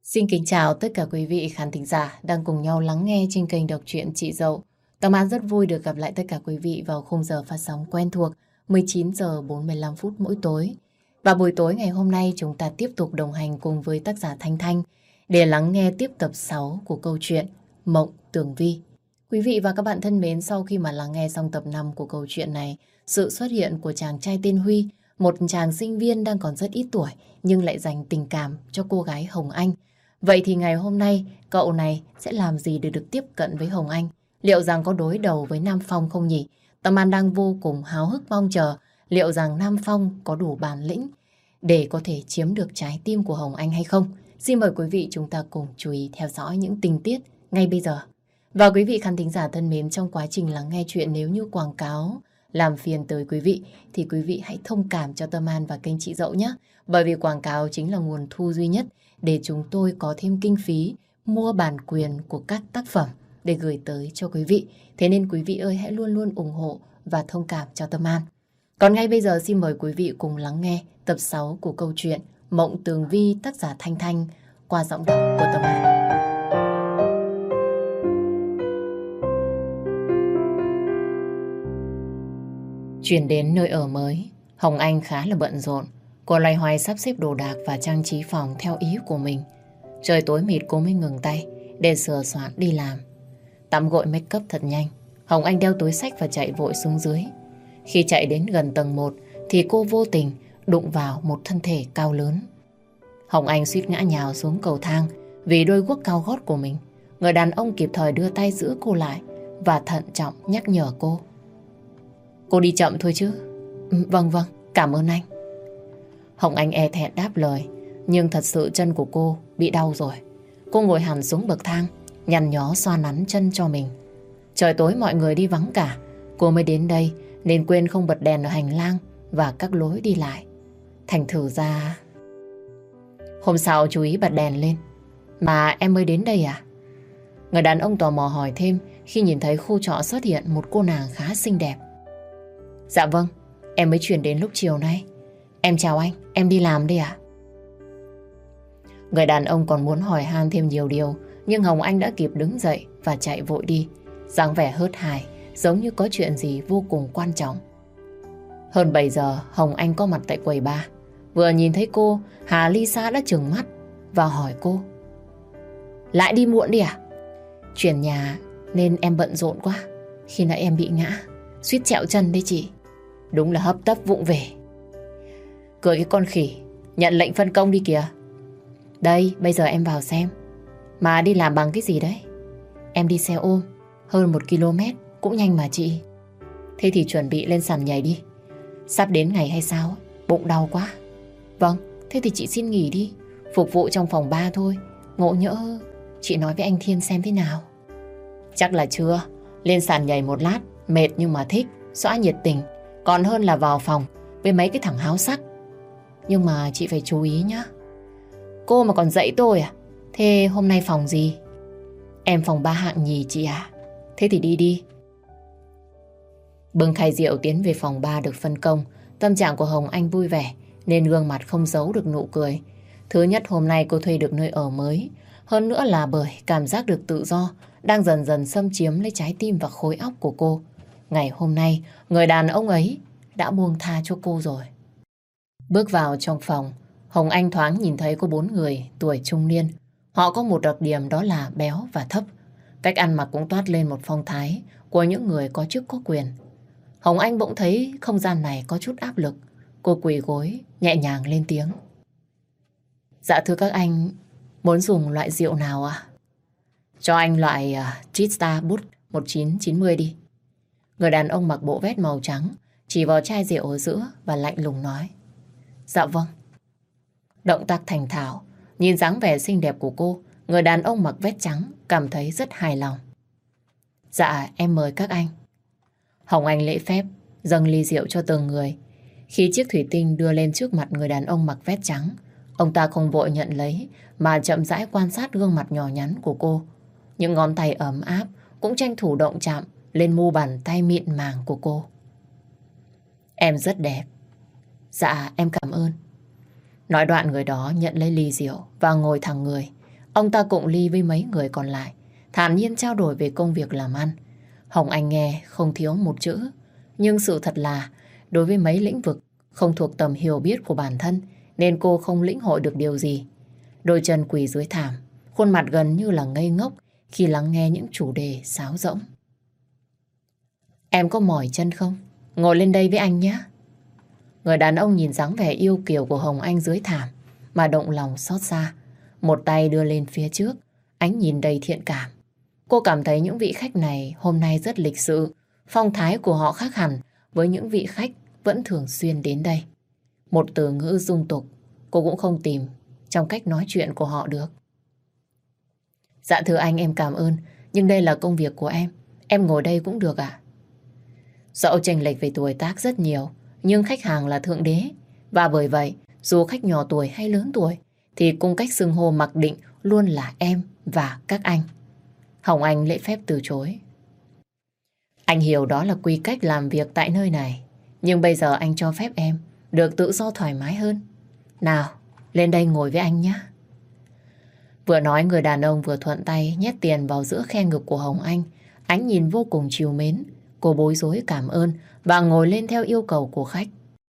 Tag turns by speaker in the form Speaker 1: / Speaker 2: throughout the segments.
Speaker 1: Xin kính chào tất cả quý vị khán thính giả đang cùng nhau lắng nghe trên kênh đọc truyện Chị Dậu. Tâm An rất vui được gặp lại tất cả quý vị vào khung giờ phát sóng quen thuộc 19 giờ 45 phút mỗi tối. Và buổi tối ngày hôm nay chúng ta tiếp tục đồng hành cùng với tác giả Thanh Thanh để lắng nghe tiếp tập 6 của câu chuyện Mộng Tường Vi. Quý vị và các bạn thân mến, sau khi mà lắng nghe xong tập 5 của câu chuyện này, sự xuất hiện của chàng trai tên Huy, một chàng sinh viên đang còn rất ít tuổi nhưng lại dành tình cảm cho cô gái Hồng Anh. Vậy thì ngày hôm nay cậu này sẽ làm gì để được tiếp cận với Hồng Anh? Liệu rằng có đối đầu với Nam Phong không nhỉ? Tâm An đang vô cùng háo hức mong chờ liệu rằng Nam Phong có đủ bản lĩnh để có thể chiếm được trái tim của Hồng Anh hay không? Xin mời quý vị chúng ta cùng chú ý theo dõi những tình tiết ngay bây giờ. Và quý vị khán thính giả thân mến, trong quá trình lắng nghe chuyện nếu như quảng cáo làm phiền tới quý vị thì quý vị hãy thông cảm cho Tâm An và kênh Chị Dậu nhé. Bởi vì quảng cáo chính là nguồn thu duy nhất để chúng tôi có thêm kinh phí mua bản quyền của các tác phẩm để gửi tới cho quý vị. Thế nên quý vị ơi, hãy luôn luôn ủng hộ và thông cảm cho Tâm An. Còn ngay bây giờ xin mời quý vị cùng lắng nghe tập 6 của câu chuyện Mộng Tường Vi, tác giả Thanh Thanh qua giọng đọc của Tâm An. Chuyển đến nơi ở mới, Hồng Anh khá là bận rộn. Cô loay hoay sắp xếp đồ đạc và trang trí phòng theo ý của mình. Trời tối mịt cô mới ngừng tay để sửa soạn đi làm. Tắm gội make up thật nhanh, Hồng Anh đeo túi xách và chạy vội xuống dưới. Khi chạy đến gần tầng 1 thì cô vô tình đụng vào một thân thể cao lớn. Hồng Anh suýt ngã nhào xuống cầu thang vì đôi guốc cao gót của mình. Người đàn ông kịp thời đưa tay giữ cô lại và thận trọng nhắc nhở cô. Cô đi chậm thôi chứ. Vâng, cảm ơn anh. Hồng Anh e thẹn đáp lời, nhưng thật sự chân của cô bị đau rồi. Cô ngồi hẳn xuống bậc thang, nhăn nhó xoa nắn chân cho mình. Trời tối mọi người đi vắng cả, cô mới đến đây nên quên không bật đèn ở hành lang và các lối đi lại. Thành thử ra... Hôm sau chú ý bật đèn lên. Mà em mới đến đây à? Người đàn ông tò mò hỏi thêm khi nhìn thấy khu trọ xuất hiện một cô nàng khá xinh đẹp. Dạ vâng, em mới chuyển đến lúc chiều nay. Em chào anh, em đi làm đây ạ. Người đàn ông còn muốn hỏi han thêm nhiều điều, nhưng Hồng Anh đã kịp đứng dậy và chạy vội đi, dáng vẻ hớt hải, giống như có chuyện gì vô cùng quan trọng. Hơn 7 giờ, Hồng Anh có mặt tại quầy bar. Vừa nhìn thấy cô, Hà Lisa đã trừng mắt và hỏi cô. Lại đi muộn đi à? Chuyển nhà nên em bận rộn quá. Khi nãy em bị ngã, suýt trẹo chân đấy chị. Đúng là hấp tấp vụng về. Cười cái con khỉ, nhận lệnh phân công đi kìa. Đây, bây giờ em vào xem. Mà đi làm bằng cái gì đấy? Em đi xe ôm, hơn 1 km, cũng nhanh mà chị. Thế thì chuẩn bị lên sàn nhảy đi. Sắp đến ngày hay sao? Bụng đau quá. Vâng, thế thì chị xin nghỉ đi. Phục vụ trong phòng 3 thôi. Ngộ nhỡ chị nói với anh Thiên xem thế nào. Chắc là chưa. Lên sàn nhảy một lát, mệt nhưng mà thích, xõa nhiệt tình. Còn hơn là vào phòng với mấy cái thằng háo sắc. Nhưng mà chị phải chú ý nhá. Cô mà còn dạy tôi à? Thế hôm nay phòng gì? Em phòng 3 hạng nhì chị à? Thế thì đi đi. Bưng khay rượu tiến về phòng 3 được phân công. Tâm trạng của Hồng Anh vui vẻ nên gương mặt không giấu được nụ cười. Thứ nhất, hôm nay cô thuê được nơi ở mới. Hơn nữa là bởi cảm giác được tự do đang dần dần xâm chiếm lấy trái tim và khối óc của cô. Ngày hôm nay, người đàn ông ấy đã buông tha cho cô rồi. Bước vào trong phòng, Hồng Anh thoáng nhìn thấy có 4 người tuổi trung niên. Họ có một đặc điểm đó là béo và thấp. Cách ăn mặc cũng toát lên một phong thái của những người có chức có quyền. Hồng Anh bỗng thấy không gian này có chút áp lực. Cô quỳ gối, nhẹ nhàng lên tiếng. Dạ thưa các anh, muốn dùng loại rượu nào ạ? Cho anh loại Jetstar Boost 1990 đi. Người đàn ông mặc bộ vest màu trắng, chỉ vào chai rượu ở giữa và lạnh lùng nói. Dạ vâng. Động tác thành thạo, nhìn dáng vẻ xinh đẹp của cô, người đàn ông mặc vest trắng cảm thấy rất hài lòng. Dạ, em mời các anh. Hồng Anh lễ phép dâng ly rượu cho từng người. Khi chiếc thủy tinh đưa lên trước mặt người đàn ông mặc vest trắng, ông ta không vội nhận lấy mà chậm rãi quan sát gương mặt nhỏ nhắn của cô. Những ngón tay ấm áp cũng tranh thủ động chạm lên mu bàn tay mịn màng của cô. Em rất đẹp. Dạ, em cảm ơn. Nói đoạn người đó nhận lấy ly rượu và ngồi thẳng người. Ông ta cụng ly với mấy người còn lại, thản nhiên trao đổi về công việc làm ăn. Hồng Anh nghe không thiếu một chữ, nhưng sự thật là đối với mấy lĩnh vực không thuộc tầm hiểu biết của bản thân nên cô không lĩnh hội được điều gì. Đôi chân quỳ dưới thảm, khuôn mặt gần như là ngây ngốc khi lắng nghe những chủ đề sáo rỗng. Em có mỏi chân không? Ngồi lên đây với anh nhé. Người đàn ông nhìn dáng vẻ yêu kiều của Hồng Anh dưới thảm mà động lòng xót xa. Một tay đưa lên phía trước, ánh nhìn đầy thiện cảm. Cô cảm thấy những vị khách này hôm nay rất lịch sự, phong thái của họ khác hẳn với những vị khách vẫn thường xuyên đến đây. Một từ ngữ dung tục cô cũng không tìm trong cách nói chuyện của họ được. Dạ thưa anh, em cảm ơn, nhưng đây là công việc của em ngồi đây cũng được ạ? Dẫu chênh lệch về tuổi tác rất nhiều, nhưng khách hàng là thượng đế, và bởi vậy dù khách nhỏ tuổi hay lớn tuổi thì cung cách xưng hô mặc định luôn là em và các anh. Hồng Anh lễ phép từ chối. Anh hiểu đó là quy cách làm việc tại nơi này, nhưng bây giờ anh cho phép em được tự do thoải mái hơn. Nào, lên đây ngồi với anh nhé. Vừa nói người đàn ông vừa thuận tay nhét tiền vào giữa khe ngực của Hồng Anh. Ánh nhìn vô cùng trìu mến. Cô bối rối cảm ơn và ngồi lên theo yêu cầu của khách.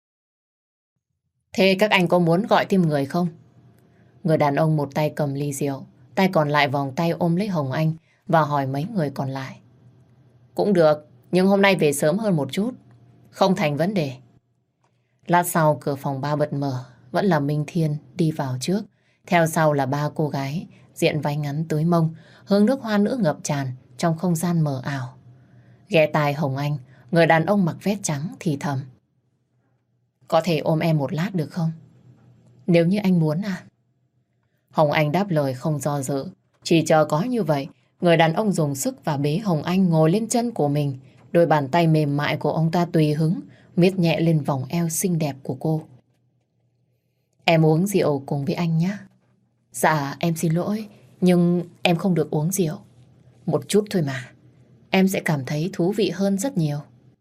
Speaker 1: Thế các anh có muốn gọi thêm người không? Người đàn ông một tay cầm ly rượu, tay còn lại vòng tay ôm lấy Hồng Anh và hỏi mấy người còn lại. Cũng được, nhưng hôm nay về sớm hơn một chút. Không thành vấn đề. Lát sau cửa phòng ba bật mở, vẫn là Minh Thiên đi vào trước. Theo sau là ba cô gái, diện váy ngắn tới mông, hương nước hoa nữa ngập tràn trong không gian mờ ảo. Ghé tai Hồng Anh, người đàn ông mặc vest trắng thì thầm. Có thể ôm em một lát được không? Nếu như anh muốn à? Hồng Anh đáp lời không do dự. Chỉ chờ có như vậy, người đàn ông dùng sức và bế Hồng Anh ngồi lên chân của mình. Đôi bàn tay mềm mại của ông ta tùy hứng, miết nhẹ lên vòng eo xinh đẹp của cô. Em uống rượu cùng với anh nhé. Dạ, em xin lỗi, nhưng em không được uống rượu. Một chút thôi mà. Em sẽ cảm thấy thú vị hơn rất nhiều.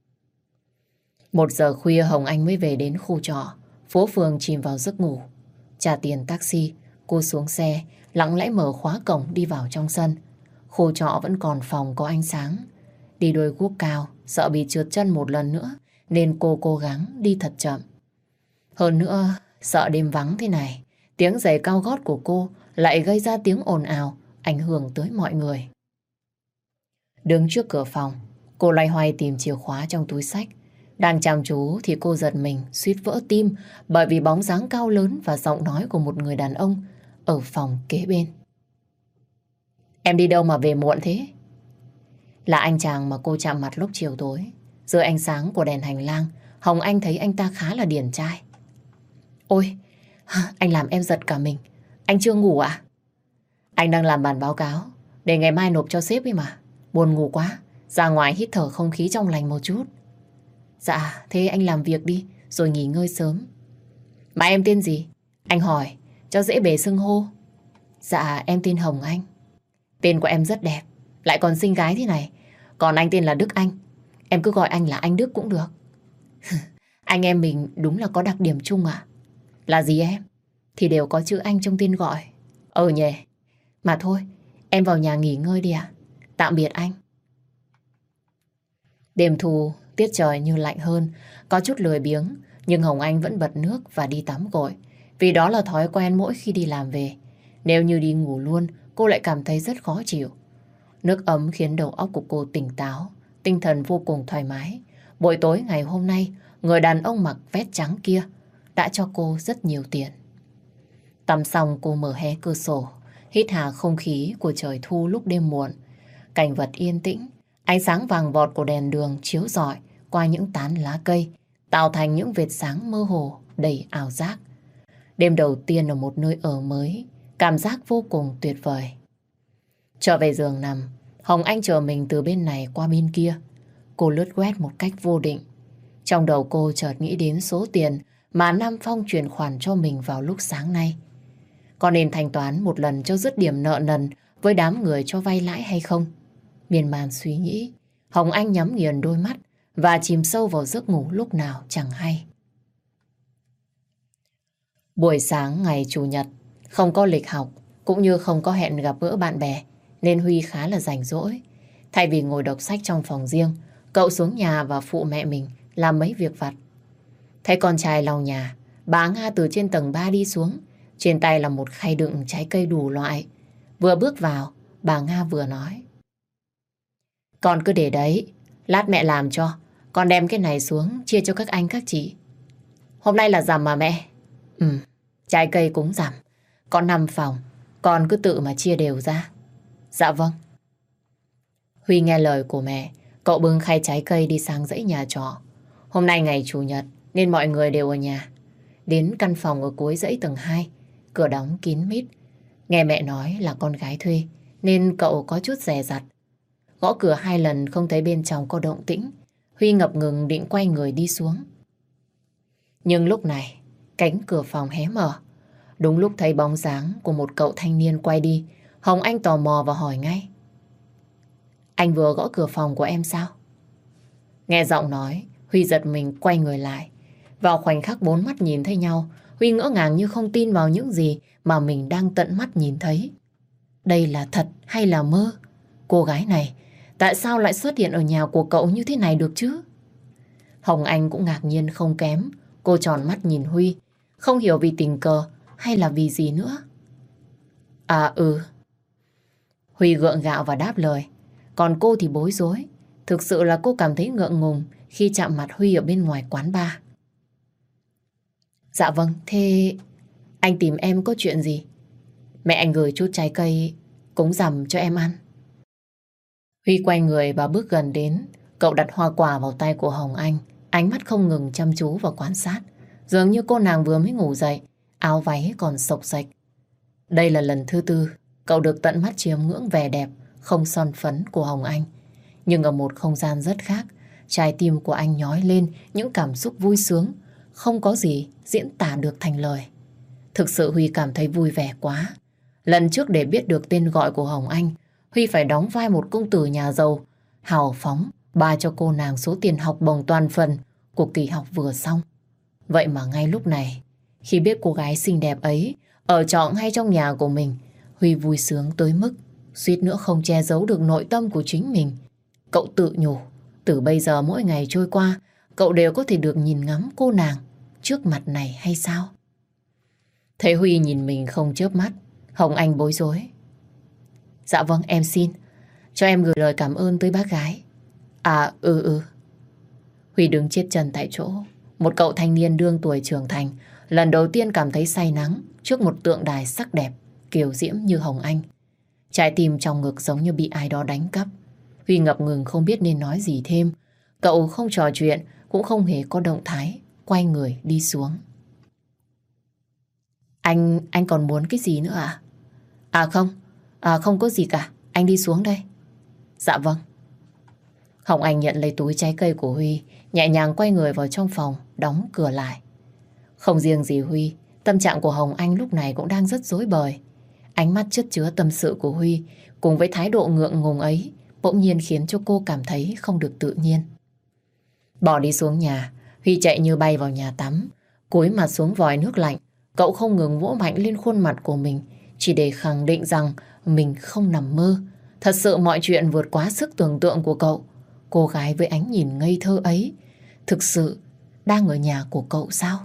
Speaker 1: 1 giờ khuya Hồng Anh mới về đến khu trọ. Phố phường chìm vào giấc ngủ. Trả tiền taxi, cô xuống xe, lặng lẽ mở khóa cổng đi vào trong sân. Khu trọ vẫn còn phòng có ánh sáng. Đi đôi guốc cao, sợ bị trượt chân một lần nữa, nên cô cố gắng đi thật chậm. Hơn nữa, sợ đêm vắng thế này, tiếng giày cao gót của cô lại gây ra tiếng ồn ào, ảnh hưởng tới mọi người. Đứng trước cửa phòng, cô loay hoay tìm chìa khóa trong túi xách. Đang chăm chú thì cô giật mình, suýt vỡ tim bởi vì bóng dáng cao lớn và giọng nói của một người đàn ông ở phòng kế bên. Em đi đâu mà về muộn thế? Là anh chàng mà cô chạm mặt lúc chiều tối. Dưới ánh sáng của đèn hành lang, Hồng Anh thấy anh ta khá là điển trai. Ôi, anh làm em giật cả mình. Anh chưa ngủ à? Anh đang làm bản báo cáo để ngày mai nộp cho sếp ấy mà. Buồn ngủ quá, ra ngoài hít thở không khí trong lành một chút. Dạ, thế anh làm việc đi, rồi nghỉ ngơi sớm. Mà em tên gì? Anh hỏi, cho dễ bề xưng hô. Dạ, em tên Hồng Anh. Tên của em rất đẹp, lại còn xinh gái thế này. Còn anh tên là Đức Anh. Em cứ gọi anh là anh Đức cũng được. Anh em mình đúng là có đặc điểm chung à? Là gì em? Thì đều có chữ anh trong tên gọi. Nhỉ. Mà thôi, em vào nhà nghỉ ngơi đi ạ. Tạm biệt anh. Đêm thu, tiết trời như lạnh hơn, có chút lười biếng, nhưng Hồng Anh vẫn bật nước và đi tắm gội. Vì đó là thói quen mỗi khi đi làm về. Nếu như đi ngủ luôn, cô lại cảm thấy rất khó chịu. Nước ấm khiến đầu óc của cô tỉnh táo, tinh thần vô cùng thoải mái. Buổi tối ngày hôm nay, người đàn ông mặc vest trắng kia đã cho cô rất nhiều tiền. Tắm xong cô mở hé cửa sổ, hít hà không khí của trời thu lúc đêm muộn. Cảnh vật yên tĩnh, ánh sáng vàng vọt của đèn đường chiếu rọi qua những tán lá cây, tạo thành những vệt sáng mơ hồ đầy ảo giác. Đêm đầu tiên ở một nơi ở mới, cảm giác vô cùng tuyệt vời. Trở về giường nằm, Hồng Anh chờ mình từ bên này qua bên kia. Cô lướt quét một cách vô định. Trong đầu cô chợt nghĩ đến số tiền mà Nam Phong chuyển khoản cho mình vào lúc sáng nay. Có nên thanh toán một lần cho dứt điểm nợ nần với đám người cho vay lãi hay không? Miên man suy nghĩ, Hồng Anh nhắm nghiền đôi mắt và chìm sâu vào giấc ngủ lúc nào chẳng hay. Buổi sáng ngày Chủ nhật, không có lịch học, cũng như không có hẹn gặp gỡ bạn bè, nên Huy khá là rảnh rỗi. Thay vì ngồi đọc sách trong phòng riêng, cậu xuống nhà và phụ mẹ mình làm mấy việc vặt. Thấy con trai lau nhà, bà Nga từ trên tầng 3 đi xuống, trên tay là một khay đựng trái cây đủ loại. Vừa bước vào, bà Nga vừa nói: Con cứ để đấy, lát mẹ làm cho. Con đem cái này xuống chia cho các anh các chị. Hôm nay là rằm mà mẹ. Ừ, trái cây cúng rằm. Có 5 phòng, con cứ tự mà chia đều ra. Dạ vâng. Huy nghe lời của mẹ, cậu bưng khay trái cây đi sang dãy nhà trọ. Hôm nay ngày Chủ nhật nên mọi người đều ở nhà. Đến căn phòng ở cuối dãy tầng 2, cửa đóng kín mít. Nghe mẹ nói là con gái thuê nên cậu có chút dè dặt. Gõ cửa 2 lần không thấy bên trong có động tĩnh. Huy ngập ngừng định quay người đi xuống. Nhưng lúc này, cánh cửa phòng hé mở. Đúng lúc thấy bóng dáng của một cậu thanh niên quay đi, Hồng Anh tò mò và hỏi ngay: Anh vừa gõ cửa phòng của em sao? Nghe giọng nói, Huy giật mình quay người lại. Vào khoảnh khắc 4 mắt nhìn thấy nhau, Huy ngỡ ngàng như không tin vào những gì mà mình đang tận mắt nhìn thấy. Đây là thật hay là mơ? Cô gái này tại sao lại xuất hiện ở nhà của cậu như thế này được chứ? Hồng Anh cũng ngạc nhiên không kém. Cô tròn mắt nhìn Huy, không hiểu vì tình cờ hay là vì gì nữa. À ừ. Huy gượng gạo và đáp lời. Còn cô thì bối rối. Thực sự là cô cảm thấy ngượng ngùng khi chạm mặt Huy ở bên ngoài quán bar. Dạ vâng, thế anh tìm em có chuyện gì? Mẹ anh gửi chút trái cây cúng rằm cho em ăn. Huy quay người và bước gần đến. Cậu đặt hoa quả vào tay của Hồng Anh, ánh mắt không ngừng chăm chú và quan sát. Dường như cô nàng vừa mới ngủ dậy, áo váy còn xộc xệch. Đây là lần thứ 4 cậu được tận mắt chiêm ngưỡng vẻ đẹp không son phấn của Hồng Anh. Nhưng ở một không gian rất khác, trái tim của anh nhói lên những cảm xúc vui sướng, không có gì diễn tả được thành lời. Thực sự Huy cảm thấy vui vẻ quá. Lần trước để biết được tên gọi của Hồng Anh, Huy phải đóng vai một công tử nhà giàu, hào phóng, ba cho cô nàng số tiền học bổng toàn phần của kỳ học vừa xong. Vậy mà ngay lúc này, khi biết cô gái xinh đẹp ấy ở trọ ngay trong nhà của mình, Huy vui sướng tới mức suýt nữa không che giấu được nội tâm của chính mình. Cậu tự nhủ, từ bây giờ mỗi ngày trôi qua, cậu đều có thể được nhìn ngắm cô nàng trước mặt này hay sao? Thấy Huy nhìn mình không chớp mắt, Hồng Anh bối rối. Dạ vâng, em xin. Cho em gửi lời cảm ơn tới bác gái. À ừ. Huy đứng chết chân tại chỗ. Một cậu thanh niên đương tuổi trưởng thành, lần đầu tiên cảm thấy say nắng trước một tượng đài sắc đẹp, kiều diễm như Hồng Anh. Trái tim trong ngực giống như bị ai đó đánh cắp. Huy ngập ngừng không biết nên nói gì thêm. Cậu không trò chuyện, cũng không hề có động thái, quay người đi xuống. Anh còn muốn cái gì nữa à? Không có gì cả, anh đi xuống đây. Dạ vâng. Hồng Anh nhận lấy túi trái cây của Huy, nhẹ nhàng quay người vào trong phòng, đóng cửa lại. Không riêng gì Huy, tâm trạng của Hồng Anh lúc này cũng đang rất rối bời. Ánh mắt chất chứa tâm sự của Huy cùng với thái độ ngượng ngùng ấy bỗng nhiên khiến cho cô cảm thấy không được tự nhiên. Bỏ đi xuống nhà, Huy chạy như bay vào nhà tắm, cúi mặt xuống vòi nước lạnh. Cậu không ngừng vỗ mạnh lên khuôn mặt của mình, chỉ để khẳng định rằng mình không nằm mơ. Thật sự mọi chuyện vượt quá sức tưởng tượng của cậu. Cô gái với ánh nhìn ngây thơ ấy thực sự đang ở nhà của cậu sao?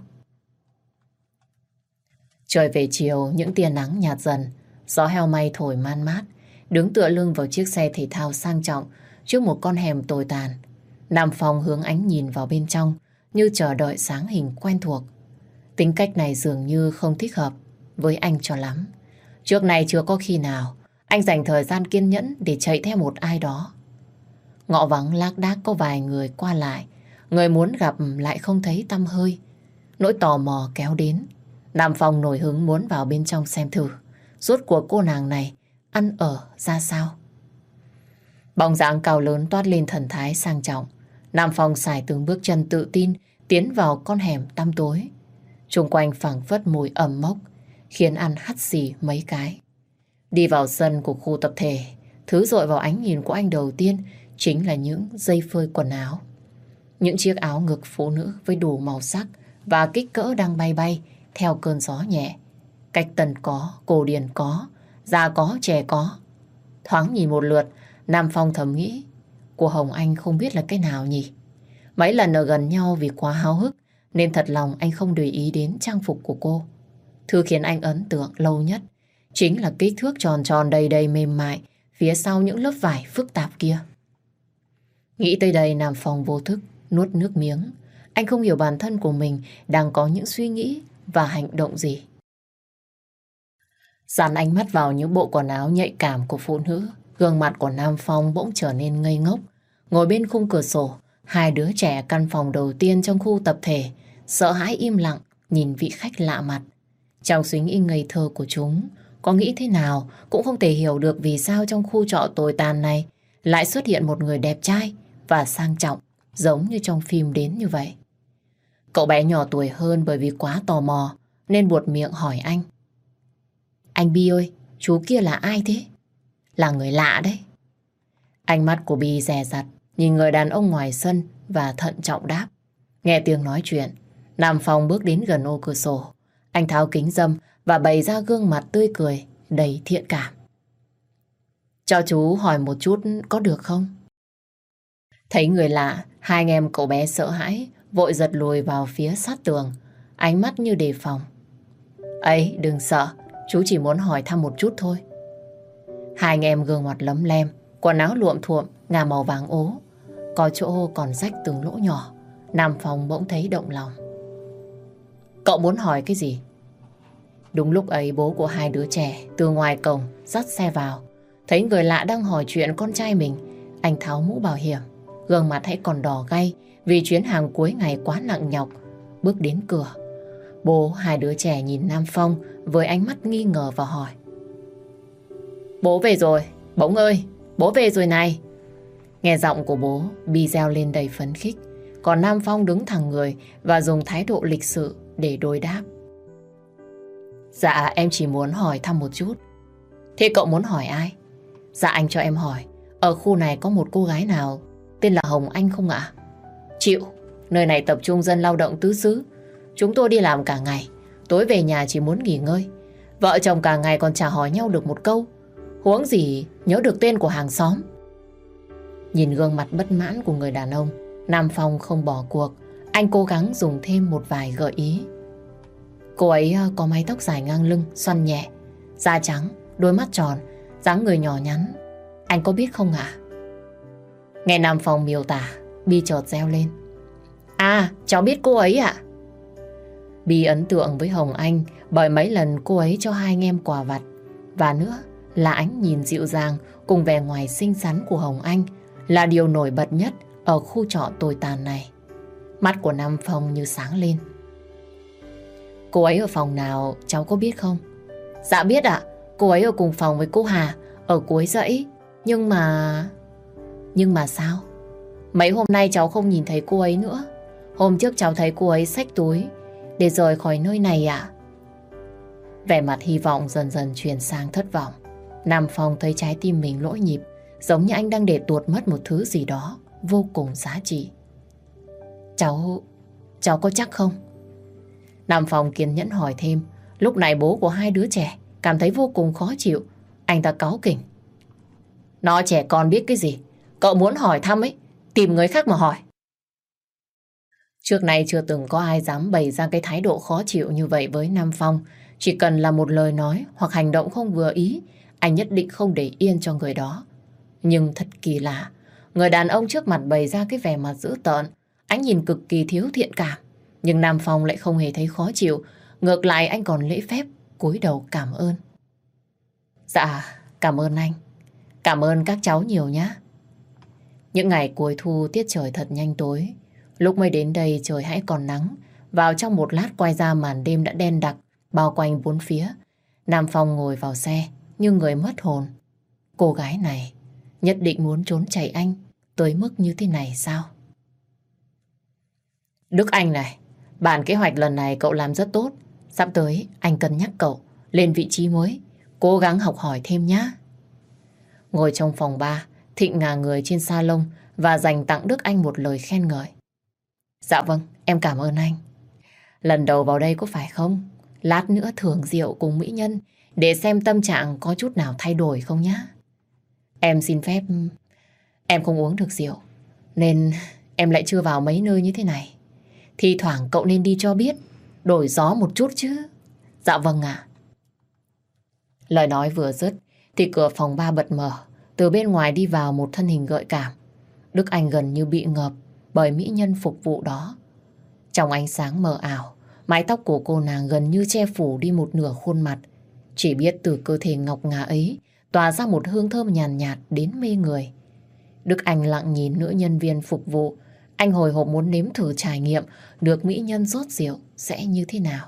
Speaker 1: Trời về chiều, những tia nắng nhạt dần, gió heo may thổi man mát. Đứng tựa lưng vào chiếc xe thể thao sang trọng trước một con hẻm tồi tàn, Nam Phong hướng ánh nhìn vào bên trong như chờ đợi sáng hình quen thuộc. Tính cách này dường như không thích hợp với anh cho lắm. Trước này chưa có khi nào anh dành thời gian kiên nhẫn để chạy theo một ai đó. Ngõ vắng lác đác có vài người qua lại, người muốn gặp lại không thấy tăm hơi. Nỗi tò mò kéo đến, Nam Phong nổi hứng muốn vào bên trong xem thử rốt cuộc cô nàng này ăn ở ra sao. Bóng dáng cao lớn toát lên thần thái sang trọng. Nam Phong xài từng bước chân tự tin tiến vào con hẻm tăm tối. Xung quanh phảng phất mùi ẩm mốc khiến ăn hắt xì mấy cái. Đi vào sân của khu tập thể, thứ dội vào ánh nhìn của anh đầu tiên chính là những dây phơi quần áo. Những chiếc áo ngực phụ nữ với đủ màu sắc và kích cỡ đang bay bay theo cơn gió nhẹ. Cách tân có, cổ điển có, già có trẻ có. Thoáng nhìn một lượt, Nam Phong thầm nghĩ, của Hồng Anh không biết là cái nào nhỉ? Mấy lần ở gần nhau vì quá háo hức, nên thật lòng anh không để ý đến trang phục của cô. Thứ khiến anh ấn tượng lâu nhất chính là kích thước tròn tròn đầy đầy mềm mại phía sau những lớp vải phức tạp kia. Nghĩ tới đây, Nam Phong vô thức nuốt nước miếng. Anh không hiểu bản thân của mình đang có những suy nghĩ và hành động gì. Dàn ánh mắt vào những bộ quần áo nhạy cảm của phụ nữ, gương mặt của Nam Phong bỗng trở nên ngây ngốc. Ngồi bên khung cửa sổ, hai đứa trẻ căn phòng đầu tiên trong khu tập thể sợ hãi im lặng nhìn vị khách lạ mặt. Trong suy nghĩ ngây thơ của chúng, có nghĩ thế nào cũng không thể hiểu được vì sao trong khu trọ tồi tàn này lại xuất hiện một người đẹp trai và sang trọng giống như trong phim đến như vậy. Cậu bé nhỏ tuổi hơn bởi vì quá tò mò nên buột miệng hỏi anh. Anh Bi ơi, chú kia là ai thế? Là người lạ đấy. Ánh mắt của Bi dè dặt nhìn người đàn ông ngoài sân và thận trọng đáp. Nghe tiếng nói chuyện, Nam Phong bước đến gần ô cửa sổ. Anh tháo kính râm và bày ra gương mặt tươi cười đầy thiện cảm. Cho chú hỏi một chút có được không? Thấy người lạ, hai anh em cậu bé sợ hãi, vội giật lùi vào phía sát tường, ánh mắt như đề phòng. Ấy, đừng sợ, chú chỉ muốn hỏi thăm một chút thôi. Hai anh em gương mặt lấm lem, quần áo luộm thuộm, ngà màu vàng ố, có chỗ còn rách từng lỗ nhỏ. Nam Phong bỗng thấy động lòng. Cậu muốn hỏi cái gì? Đúng lúc ấy bố của hai đứa trẻ từ ngoài cổng dắt xe vào. Thấy người lạ đang hỏi chuyện con trai mình, anh tháo mũ bảo hiểm, gương mặt hãy còn đỏ gay vì chuyến hàng cuối ngày quá nặng nhọc. Bước đến cửa, bố hai đứa trẻ nhìn Nam Phong với ánh mắt nghi ngờ và hỏi. Bố về rồi, bỗng ơi, bố về rồi này. Nghe giọng của bố, Bi reo lên đầy phấn khích. Còn Nam Phong đứng thẳng người và dùng thái độ lịch sự để đối đáp. Dạ em chỉ muốn hỏi thăm một chút. Thế cậu muốn hỏi ai? Dạ anh cho em hỏi, ở khu này có một cô gái nào tên là Hồng Anh không ạ? Chịu, nơi này tập trung dân lao động tứ xứ. Chúng tôi đi làm cả ngày, tối về nhà chỉ muốn nghỉ ngơi. Vợ chồng cả ngày còn chả hỏi nhau được một câu, huống gì nhớ được tên của hàng xóm. Nhìn gương mặt bất mãn của người đàn ông, Nam Phong không bỏ cuộc. Anh cố gắng dùng thêm một vài gợi ý. Cô ấy có mái tóc dài ngang lưng, xoăn nhẹ, da trắng, đôi mắt tròn, dáng người nhỏ nhắn. Anh có biết không ạ? Nghe Nam Phong miêu tả, Bi chợt reo lên. À, cháu biết cô ấy ạ. Bi ấn tượng với Hồng Anh bởi mấy lần cô ấy cho hai anh em quà vặt. Và nữa là ánh nhìn dịu dàng cùng vẻ ngoài xinh xắn của Hồng Anh là điều nổi bật nhất ở khu trọ tồi tàn này. Mắt của Nam Phong như sáng lên. Cô ấy ở phòng nào cháu có biết không? Dạ biết ạ. Cô ấy ở cùng phòng với cô Hà, ở cuối dãy. Nhưng mà sao? Mấy hôm nay cháu không nhìn thấy cô ấy nữa. Hôm trước cháu thấy cô ấy xách túi để rời khỏi nơi này ạ. Vẻ mặt hy vọng dần dần chuyển sang thất vọng. Nam Phong thấy trái tim mình lỗi nhịp, giống như anh đang để tuột mất một thứ gì đó vô cùng giá trị. Cháu có chắc không? Nam Phong kiên nhẫn hỏi thêm. Lúc này bố của hai đứa trẻ cảm thấy vô cùng khó chịu. Anh ta cáu kỉnh. Nó trẻ con biết cái gì? Cậu muốn hỏi thăm ấy, tìm người khác mà hỏi. Trước nay chưa từng có ai dám bày ra cái thái độ khó chịu như vậy với Nam Phong. Chỉ cần là một lời nói hoặc hành động không vừa ý, anh nhất định không để yên cho người đó. Nhưng thật kỳ lạ, người đàn ông trước mặt bày ra cái vẻ mặt dữ tợn, anh nhìn cực kỳ thiếu thiện cảm. Nhưng Nam Phong lại không hề thấy khó chịu. Ngược lại anh còn lễ phép cúi đầu cảm ơn. Dạ, cảm ơn anh. Cảm ơn các cháu nhiều nhé. Những ngày cuối thu tiết trời thật nhanh tối. Lúc mới đến đây trời hãy còn nắng. Vào trong một lát quay ra màn đêm đã đen đặc, bao quanh bốn phía. Nam Phong ngồi vào xe như người mất hồn. Cô gái này nhất định muốn trốn chạy anh tới mức như thế này sao? Đức Anh này, bản kế hoạch lần này cậu làm rất tốt. Sắp tới anh cân nhắc cậu lên vị trí mới. Cố gắng học hỏi thêm nhé. Ngồi trong phòng 3, Thịnh ngả người trên salon và dành tặng Đức Anh một lời khen ngợi. Dạ vâng, em cảm ơn anh. Lần đầu vào đây có phải không? Lát nữa thưởng rượu cùng mỹ nhân để xem tâm trạng có chút nào thay đổi không nhá. Em xin phép, em không uống được rượu, nên em lại chưa vào mấy nơi như thế này. Thi thoảng cậu nên đi cho biết, đổi gió một chút chứ. Dạ vâng ạ. Lời nói vừa dứt thì cửa phòng ba bật mở. Từ bên ngoài đi vào một thân hình gợi cảm. Đức Anh gần như bị ngợp bởi mỹ nhân phục vụ đó. Trong ánh sáng mờ ảo, mái tóc của cô nàng gần như che phủ đi một nửa khuôn mặt. Chỉ biết từ cơ thể ngọc ngà ấy tỏa ra một hương thơm nhàn nhạt đến mê người. Đức Anh lặng nhìn nữ nhân viên phục vụ. Anh hồi hộp muốn nếm thử trải nghiệm được mỹ nhân rót rượu sẽ như thế nào.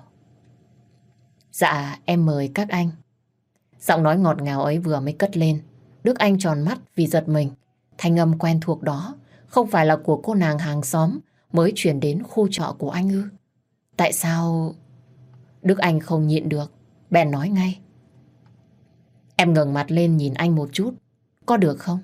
Speaker 1: Dạ, em mời các anh. Giọng nói ngọt ngào ấy vừa mới cất lên, Đức Anh tròn mắt vì giật mình. Thanh âm quen thuộc đó không phải là của cô nàng hàng xóm mới chuyển đến khu trọ của anh ư? Tại sao... Đức Anh không nhịn được, bèn nói ngay. Em ngẩng mặt lên nhìn anh một chút, có được không?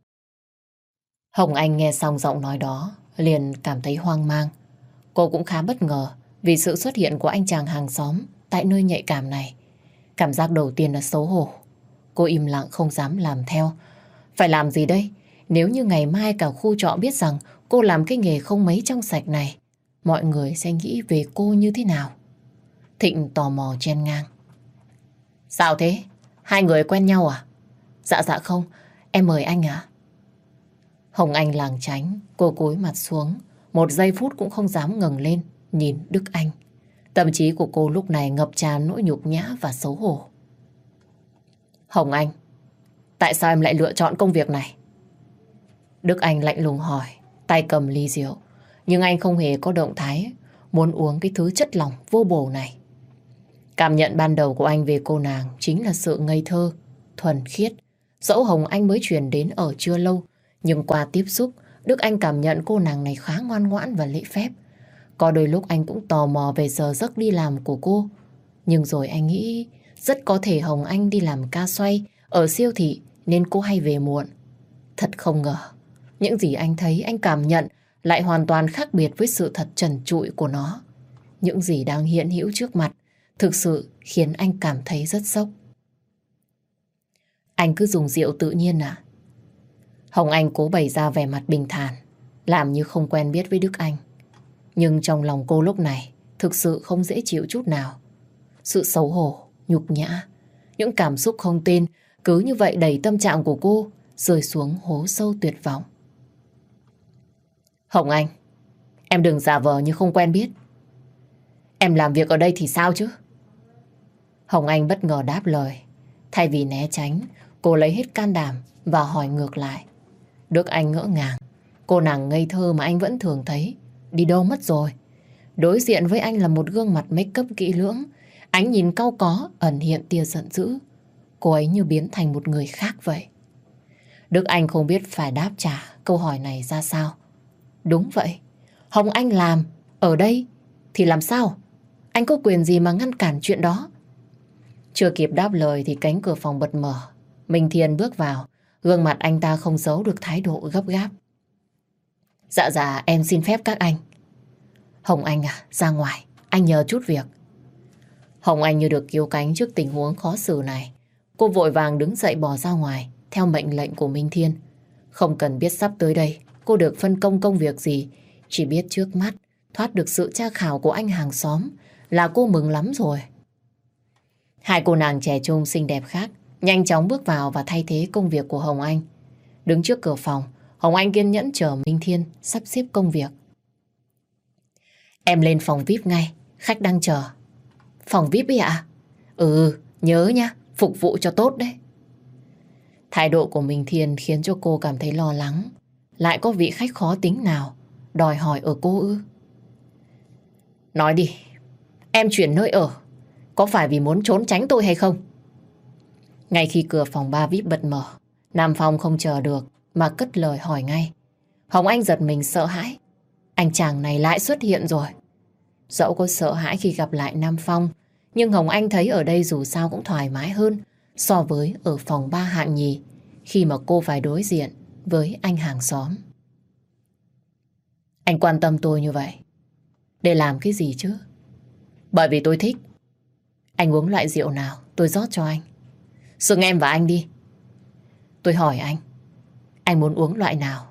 Speaker 1: Hồng Anh nghe xong giọng nói đó, liền cảm thấy hoang mang. Cô cũng khá bất ngờ vì sự xuất hiện của anh chàng hàng xóm tại nơi nhạy cảm này. Cảm giác đầu tiên là xấu hổ. Cô im lặng không dám làm theo. Phải làm gì đây? Nếu như ngày mai cả khu trọ biết rằng cô làm cái nghề không mấy trong sạch này, mọi người sẽ nghĩ về cô như thế nào? Thịnh tò mò chen ngang. Sao thế? Hai người quen nhau à? Dạ dạ không, em mời anh ạ. Hồng Anh lảng tránh, cô cúi mặt xuống, một giây phút cũng không dám ngẩng lên nhìn Đức Anh. Tâm trí của cô lúc này ngập tràn nỗi nhục nhã và xấu hổ. Hồng Anh, tại sao em lại lựa chọn công việc này? Đức Anh lạnh lùng hỏi, tay cầm ly rượu. Nhưng anh không hề có động thái muốn uống cái thứ chất lỏng vô bổ này. Cảm nhận ban đầu của anh về cô nàng chính là sự ngây thơ, thuần khiết. Dẫu Hồng Anh mới chuyển đến ở chưa lâu, nhưng qua tiếp xúc, Đức Anh cảm nhận cô nàng này khá ngoan ngoãn và lễ phép. Có đôi lúc anh cũng tò mò về giờ giấc đi làm của cô. Nhưng rồi anh nghĩ rất có thể Hồng Anh đi làm ca xoay ở siêu thị nên cô hay về muộn. Thật không ngờ, những gì anh thấy, anh cảm nhận lại hoàn toàn khác biệt với sự thật trần trụi của nó. Những gì đang hiện hữu trước mặt thực sự khiến anh cảm thấy rất sốc. Anh cứ dùng rượu tự nhiên à? Hồng Anh cố bày ra vẻ mặt bình thản, làm như không quen biết với Đức Anh. Nhưng trong lòng cô lúc này thực sự không dễ chịu chút nào. Sự xấu hổ, nhục nhã, những cảm xúc không tên cứ như vậy đẩy tâm trạng của cô rơi xuống hố sâu tuyệt vọng. Hồng Anh, em đừng giả vờ như không quen biết. Em làm việc ở đây thì sao chứ? Hồng Anh bất ngờ đáp lời. Thay vì né tránh, cô lấy hết can đảm và hỏi ngược lại. Đức Anh ngỡ ngàng. Cô nàng ngây thơ mà anh vẫn thường thấy đi đâu mất rồi? Đối diện với anh là một gương mặt make up kỹ lưỡng, ánh nhìn cau có ẩn hiện tia giận dữ. Cô ấy như biến thành một người khác vậy. Đức Anh không biết phải đáp trả câu hỏi này ra sao. Đúng vậy, Hồng Anh làm ở đây thì làm sao? Anh có quyền gì mà ngăn cản chuyện đó? Chưa kịp đáp lời thì cánh cửa phòng bật mở. Minh Thiên bước vào, gương mặt anh ta không giấu được thái độ gấp gáp. Dạ dạ, em xin phép các anh. Hồng Anh à, ra ngoài, anh nhờ chút việc. Hồng Anh như được cứu cánh trước tình huống khó xử này. Cô vội vàng đứng dậy bỏ ra ngoài, theo mệnh lệnh của Minh Thiên. Không cần biết sắp tới đây cô được phân công công việc gì, chỉ biết trước mắt thoát được sự tra khảo của anh hàng xóm là cô mừng lắm rồi. Hai cô nàng trẻ trung xinh đẹp khác nhanh chóng bước vào và thay thế công việc của Hồng Anh. Đứng trước cửa phòng, Hồng Anh kiên nhẫn chờ Minh Thiên sắp xếp công việc. Em lên phòng VIP ngay, khách đang chờ. Phòng VIP ấy ạ? Ừ, nhớ nhá, phục vụ cho tốt đấy. Thái độ của Minh Thiên khiến cho cô cảm thấy lo lắng. Lại có vị khách khó tính nào đòi hỏi ở cô ư? Nói đi, em chuyển nơi ở có phải vì muốn trốn tránh tôi hay không? Ngay khi cửa phòng ba VIP bật mở, Nam Phong không chờ được mà cất lời hỏi ngay. Hồng Anh giật mình sợ hãi. Anh chàng này lại xuất hiện rồi. Dẫu có sợ hãi khi gặp lại Nam Phong, nhưng Hồng Anh thấy ở đây dù sao cũng thoải mái hơn so với ở phòng ba hạng nhì khi mà cô phải đối diện với anh hàng xóm. Anh quan tâm tôi như vậy để làm cái gì chứ? Bởi vì tôi thích. Anh uống loại rượu nào tôi rót cho anh. Xưng em và anh đi. Tôi hỏi anh muốn uống loại nào?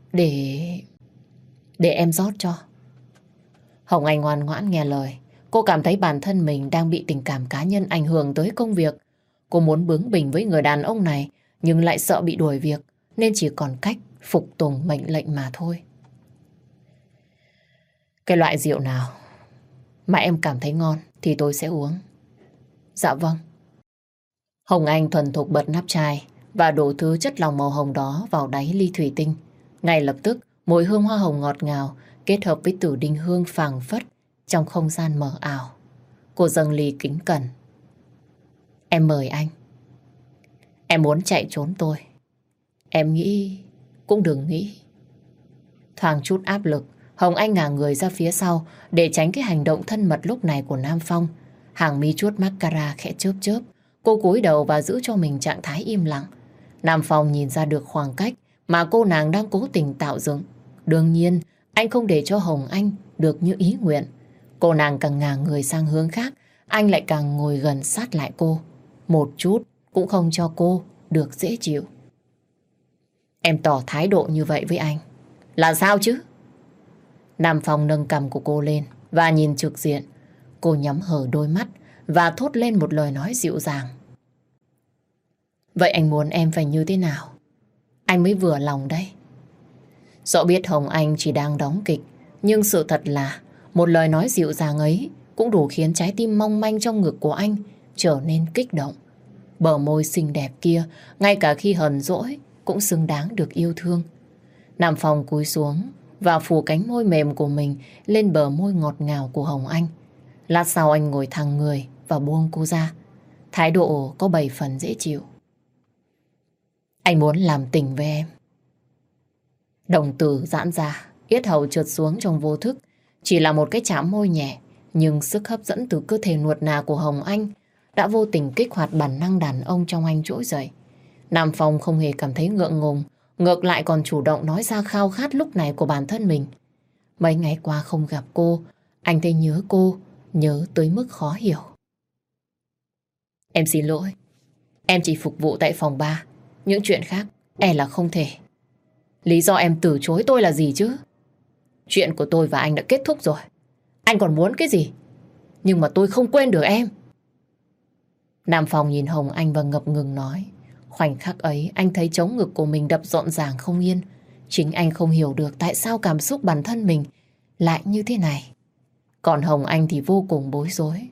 Speaker 1: Để em rót cho. Hồng Anh ngoan ngoãn nghe lời. Cô cảm thấy bản thân mình đang bị tình cảm cá nhân ảnh hưởng tới công việc. Cô muốn bướng bỉnh với người đàn ông này, nhưng lại sợ bị đuổi việc, nên chỉ còn cách phục tùng mệnh lệnh mà thôi. Cái loại rượu nào mà em cảm thấy ngon thì tôi sẽ uống. Dạ vâng. Hồng Anh thuần thục bật nắp chai và đổ thứ chất lỏng màu hồng đó vào đáy ly thủy tinh. Ngay lập tức, mùi hương hoa hồng ngọt ngào kết hợp với tử đinh hương phảng phất trong không gian mờ ảo. Cô dâng ly kính cẩn. Em mời anh. Em muốn chạy trốn tôi. Em nghĩ cũng đừng nghĩ. Thoáng chút áp lực, Hồng Anh ngả người ra phía sau để tránh cái hành động thân mật lúc này của Nam Phong. Hàng mi chuốt mascara khẽ chớp chớp. Cô cúi đầu và giữ cho mình trạng thái im lặng. Nam Phong nhìn ra được khoảng cách mà cô nàng đang cố tình tạo dựng. Đương nhiên, anh không để cho Hồng Anh được như ý nguyện. Cô nàng càng ngả người sang hướng khác, anh lại càng ngồi gần sát lại cô. Một chút cũng không cho cô được dễ chịu. Em tỏ thái độ như vậy với anh là sao chứ? Nam Phong nâng cằm của cô lên và nhìn trực diện. Cô nhắm hờ đôi mắt và thốt lên một lời nói dịu dàng. Vậy anh muốn em phải như thế nào? Anh mới vừa lòng đây. Dẫu biết Hồng Anh chỉ đang đóng kịch, nhưng sự thật là một lời nói dịu dàng ấy cũng đủ khiến trái tim mong manh trong ngực của anh trở nên kích động. Bờ môi xinh đẹp kia, ngay cả khi hờn dỗi, cũng xứng đáng được yêu thương. Nam Phong cúi xuống và phủ cánh môi mềm của mình lên bờ môi ngọt ngào của Hồng Anh. Lát sau anh ngồi thẳng người và buông cô ra. Thái độ có 7 phần dễ chịu. Anh muốn làm tình với em. Đồng tử giãn ra, yết hầu trượt xuống trong vô thức. Chỉ là một cái chạm môi nhẹ, nhưng sức hấp dẫn từ cơ thể nuột nà của Hồng Anh đã vô tình kích hoạt bản năng đàn ông trong anh trỗi dậy. Nam Phong không hề cảm thấy ngượng ngùng, ngược lại còn chủ động nói ra khao khát lúc này của bản thân mình. Mấy ngày qua không gặp cô, anh thấy nhớ cô, nhớ tới mức khó hiểu. Em xin lỗi, em chỉ phục vụ tại phòng bar, những chuyện khác e là không thể. Lý do em từ chối tôi là gì chứ? Chuyện của tôi và anh đã kết thúc rồi. Anh còn muốn cái gì? Nhưng mà tôi không quên được em. Nam Phong nhìn Hồng Anh và ngập ngừng nói. Khoảnh khắc ấy anh thấy trống ngực của mình đập rộn ràng không yên. Chính anh không hiểu được tại sao cảm xúc bản thân mình lại như thế này. Còn Hồng Anh thì vô cùng bối rối.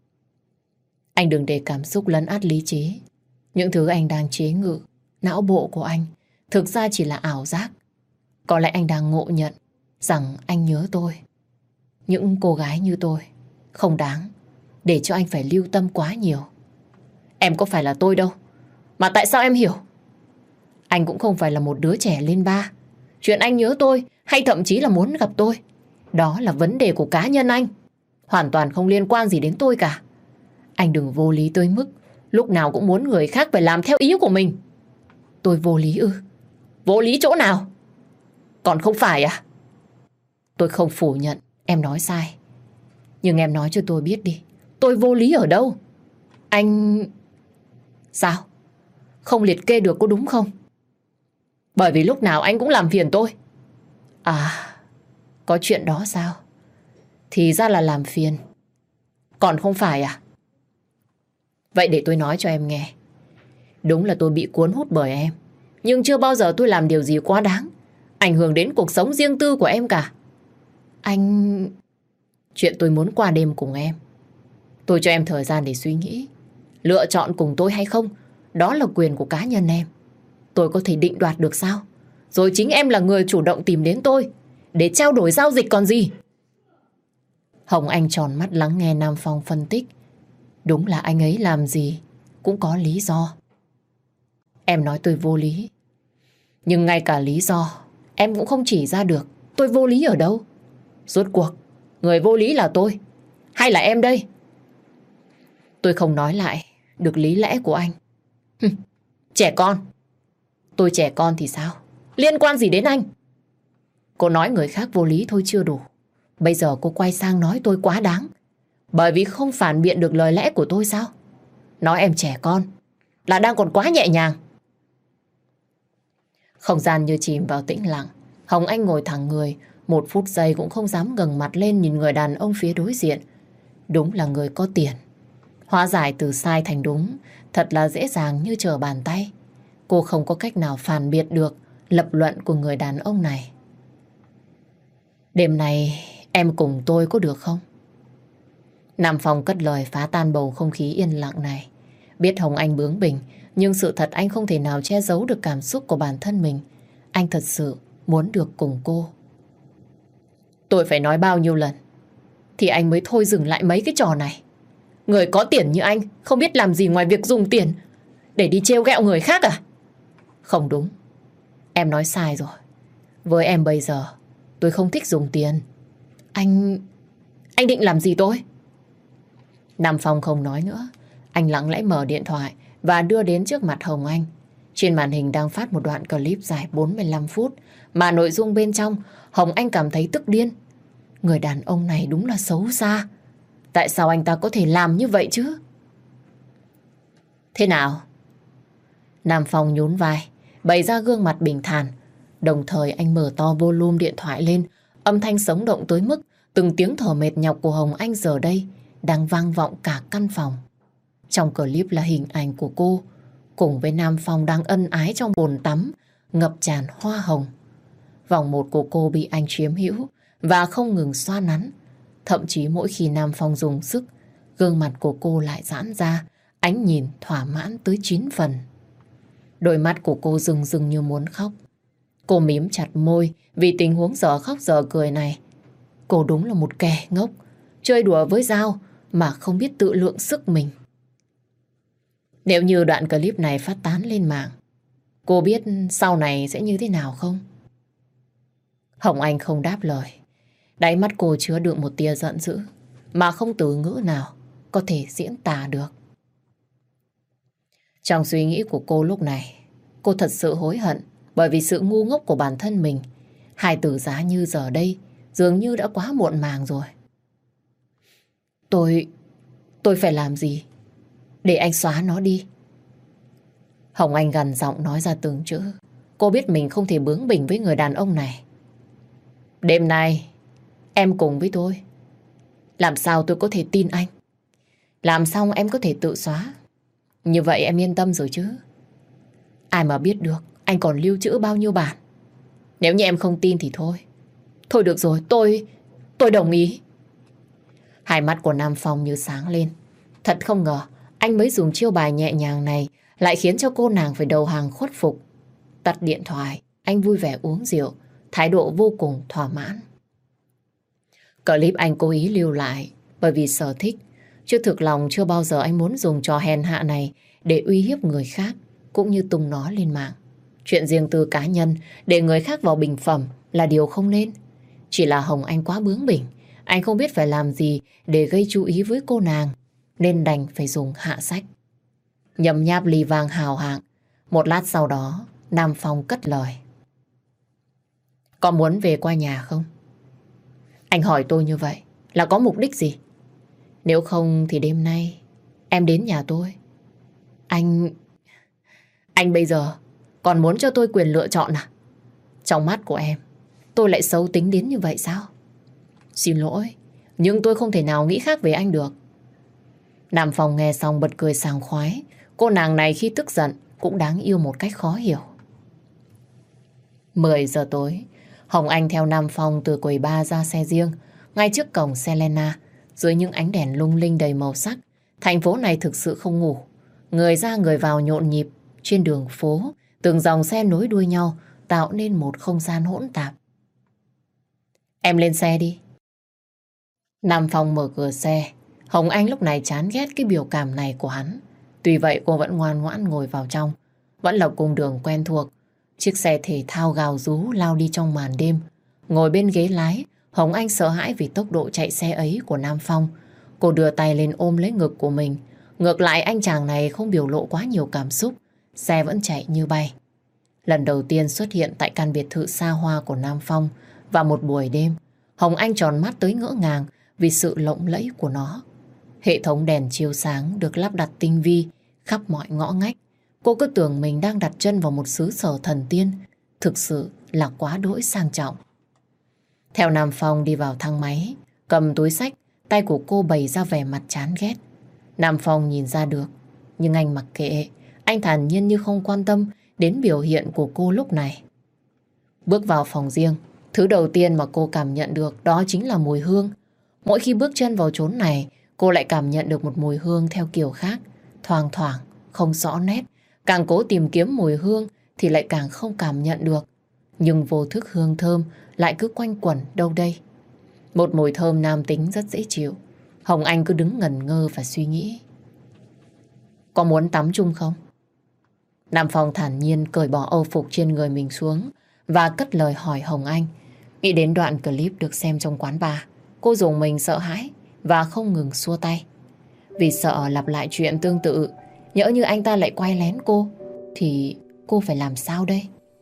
Speaker 1: Anh đừng để cảm xúc lấn át lý trí. Những thứ anh đang chế ngự, não bộ của anh thực ra chỉ là ảo giác. Có lẽ anh đang ngộ nhận rằng anh nhớ tôi. Những cô gái như tôi không đáng để cho anh phải lưu tâm quá nhiều. Em có phải là tôi đâu, mà tại sao em hiểu? Anh cũng không phải là một đứa trẻ lên ba. Chuyện anh nhớ tôi hay thậm chí là muốn gặp tôi, đó là vấn đề của cá nhân anh, hoàn toàn không liên quan gì đến tôi cả. Anh đừng vô lý tới mức lúc nào cũng muốn người khác phải làm theo ý của mình. Tôi vô lý ư? Vô lý chỗ nào? Còn không phải à? Tôi không phủ nhận em nói sai, nhưng em nói cho tôi biết đi, tôi vô lý ở đâu? Anh... Sao? Không liệt kê được có đúng không? Bởi vì lúc nào anh cũng làm phiền tôi. À, có chuyện đó sao? Thì ra là làm phiền. Còn không phải à? Vậy để tôi nói cho em nghe. Đúng là tôi bị cuốn hút bởi em, nhưng chưa bao giờ tôi làm điều gì quá đáng ảnh hưởng đến cuộc sống riêng tư của em cả. Anh... Chuyện tôi muốn qua đêm cùng em, tôi cho em thời gian để suy nghĩ. Lựa chọn cùng tôi hay không, đó là quyền của cá nhân em. Tôi có thể định đoạt được sao? Rồi chính em là người chủ động tìm đến tôi để trao đổi giao dịch còn gì. Hồng Anh tròn mắt lắng nghe Nam Phong phân tích. Đúng là anh ấy làm gì cũng có lý do. Em nói tôi vô lý, nhưng ngay cả lý do em cũng không chỉ ra được. Tôi vô lý ở đâu? Rốt cuộc người vô lý là tôi hay là em đây? Tôi không nói lại được lý lẽ của anh. Trẻ con. Tôi trẻ con thì sao? Liên quan gì đến anh? Cô nói người khác vô lý thôi chưa đủ, bây giờ cô quay sang nói tôi quá đáng bởi vì không phản biện được lời lẽ của tôi sao? Nói em trẻ con là đang còn quá nhẹ nhàng. Không gian như chìm vào tĩnh lặng. Hồng Anh ngồi thẳng người, 1 phút giây cũng không dám ngẩng mặt lên nhìn người đàn ông phía đối diện. Đúng là người có tiền. Hóa giải từ sai thành đúng thật là dễ dàng như trở bàn tay. Cô không có cách nào phản biện được lập luận của người đàn ông này. Đêm này em cùng tôi có được không? Nam Phong cất lời phá tan bầu không khí yên lặng này. Biết Hồng Anh bướng bỉnh, nhưng sự thật anh không thể nào che giấu được cảm xúc của bản thân mình. Anh thật sự muốn được cùng cô. Tôi phải nói bao nhiêu lần thì anh mới thôi dừng lại mấy cái trò này. Người có tiền như anh không biết làm gì ngoài việc dùng tiền để đi trêu ghẹo người khác à? Không đúng. Em nói sai rồi. Với em bây giờ tôi không thích dùng tiền. Anh định làm gì tôi? Nam Phong không nói nữa. Anh lặng lẽ mở điện thoại và đưa đến trước mặt Hồng Anh. Trên màn hình đang phát một đoạn clip dài 45 phút mà nội dung bên trong Hồng Anh cảm thấy tức điên. Người đàn ông này đúng là xấu xa. Tại sao anh ta có thể làm như vậy chứ? Thế nào? Nam Phong nhún vai, bày ra gương mặt bình thản. Đồng thời anh mở to volume điện thoại lên, âm thanh sống động tới mức từng tiếng thở mệt nhọc của Hồng Anh giờ đây đang vang vọng cả căn phòng. Trong clip là hình ảnh của cô cùng với Nam Phong đang ân ái trong bồn tắm ngập tràn hoa hồng. Vòng một của cô bị anh chiếm hữu và không ngừng xoa nắn. Thậm chí mỗi khi Nam Phong dùng sức, gương mặt của cô lại giãn ra, ánh nhìn thỏa mãn tới 9 phần. Đôi mắt của cô rưng rưng như muốn khóc. Cô mím chặt môi vì tình huống giờ khóc giờ cười này. Cô đúng là một kẻ ngốc, chơi đùa với dao mà không biết tự lượng sức mình. Nếu như đoạn clip này phát tán lên mạng, cô biết sau này sẽ như thế nào không? Hồng Anh không đáp lời. Đáy mắt cô chứa đựng một tia giận dữ mà không từ ngữ nào có thể diễn tả được. Trong suy nghĩ của cô lúc này, cô thật sự hối hận bởi vì sự ngu ngốc của bản thân mình. Hai từ giá như giờ đây dường như đã quá muộn màng rồi. Tôi phải làm gì để anh xóa nó đi? Hồng Anh gằn giọng nói ra từng chữ. Cô biết mình không thể bướng bỉnh với người đàn ông này. Đêm nay em cùng với tôi. Làm sao tôi có thể tin anh? Làm xong em có thể tự xóa. Như vậy em yên tâm rồi chứ? Ai mà biết được anh còn lưu trữ bao nhiêu bản. Nếu như em không tin thì thôi. Thôi được rồi, tôi đồng ý. Hai mắt của Nam Phong như sáng lên. Thật không ngờ anh mới dùng chiêu bài nhẹ nhàng này lại khiến cho cô nàng phải đầu hàng khuất phục. Tắt điện thoại, anh vui vẻ uống rượu, thái độ vô cùng thỏa mãn. Clip anh cố ý lưu lại bởi vì sở thích, chứ thực lòng chưa bao giờ anh muốn dùng trò hèn hạ này để uy hiếp người khác cũng như tung nó lên mạng. Chuyện riêng tư cá nhân để người khác vào bình phẩm là điều không nên. Chỉ là Hồng Anh quá bướng bỉnh, anh không biết phải làm gì để gây chú ý với cô nàng, nên đành phải dùng hạ sách. Nhấm nháp ly vang hào hạng. Một lát sau đó, Nam Phong cất lời. Có muốn về qua nhà không? Anh hỏi tôi như vậy là có mục đích gì? Nếu không thì đêm nay em đến nhà tôi. Anh bây giờ còn muốn cho tôi quyền lựa chọn à? Trong mắt của em, tôi lại xấu tính đến như vậy sao? Xin lỗi, nhưng tôi không thể nào nghĩ khác về anh được. Nam Phong nghe xong bật cười sảng khoái. Cô nàng này khi tức giận cũng đáng yêu một cách khó hiểu. 10 giờ tối, Hồng Anh theo Nam Phong từ quầy bar ra xe riêng. Ngay trước cổng Selena, dưới những ánh đèn lung linh đầy màu sắc, thành phố này thực sự không ngủ. Người ra người vào nhộn nhịp. Trên đường phố, từng dòng xe nối đuôi nhau tạo nên một không gian hỗn tạp. Em lên xe đi. Nam Phong mở cửa xe. Hồng Anh lúc này chán ghét cái biểu cảm này của hắn. Tuy vậy cô vẫn ngoan ngoãn ngồi vào trong. Vẫn là cung đường quen thuộc. Chiếc xe thể thao gào rú lao đi trong màn đêm. Ngồi bên ghế lái, Hồng Anh sợ hãi vì tốc độ chạy xe ấy của Nam Phong. Cô đưa tay lên ôm lấy ngực của mình. Ngược lại anh chàng này không biểu lộ quá nhiều cảm xúc. Xe vẫn chạy như bay. Lần đầu tiên xuất hiện tại căn biệt thự xa hoa của Nam Phong vào một buổi đêm, Hồng Anh tròn mắt tới ngỡ ngàng vì sự lộng lẫy của nó. Hệ thống đèn chiếu sáng được lắp đặt tinh vi khắp mọi ngõ ngách. Cô cứ tưởng mình đang đặt chân vào một xứ sở thần tiên. Thực sự là quá đỗi sang trọng. Theo Nam Phong đi vào thang máy, cầm túi xách, tay của cô bày ra vẻ mặt chán ghét. Nam Phong nhìn ra được, nhưng anh mặc kệ. Anh thản nhiên như không quan tâm đến biểu hiện của cô lúc này. Bước vào phòng riêng, thứ đầu tiên mà cô cảm nhận được đó chính là mùi hương. Mỗi khi bước chân vào chốn này, cô lại cảm nhận được một mùi hương theo kiểu khác, thoang thoảng, không rõ nét. Càng cố tìm kiếm mùi hương thì lại càng không cảm nhận được. Nhưng vô thức hương thơm lại cứ quanh quẩn đâu đây. Một mùi thơm nam tính rất dễ chịu. Hồng Anh cứ đứng ngẩn ngơ và suy nghĩ. Có muốn tắm chung không? Nam Phong thản nhiên cởi bỏ âu phục trên người mình xuống và cất lời hỏi Hồng Anh. Nghĩ đến đoạn clip được xem trong quán bar, cô dùng mình sợ hãi và không ngừng xua tay. Vì sợ lặp lại chuyện tương tự, nhỡ như anh ta lại quay lén cô, thì cô phải làm sao đây?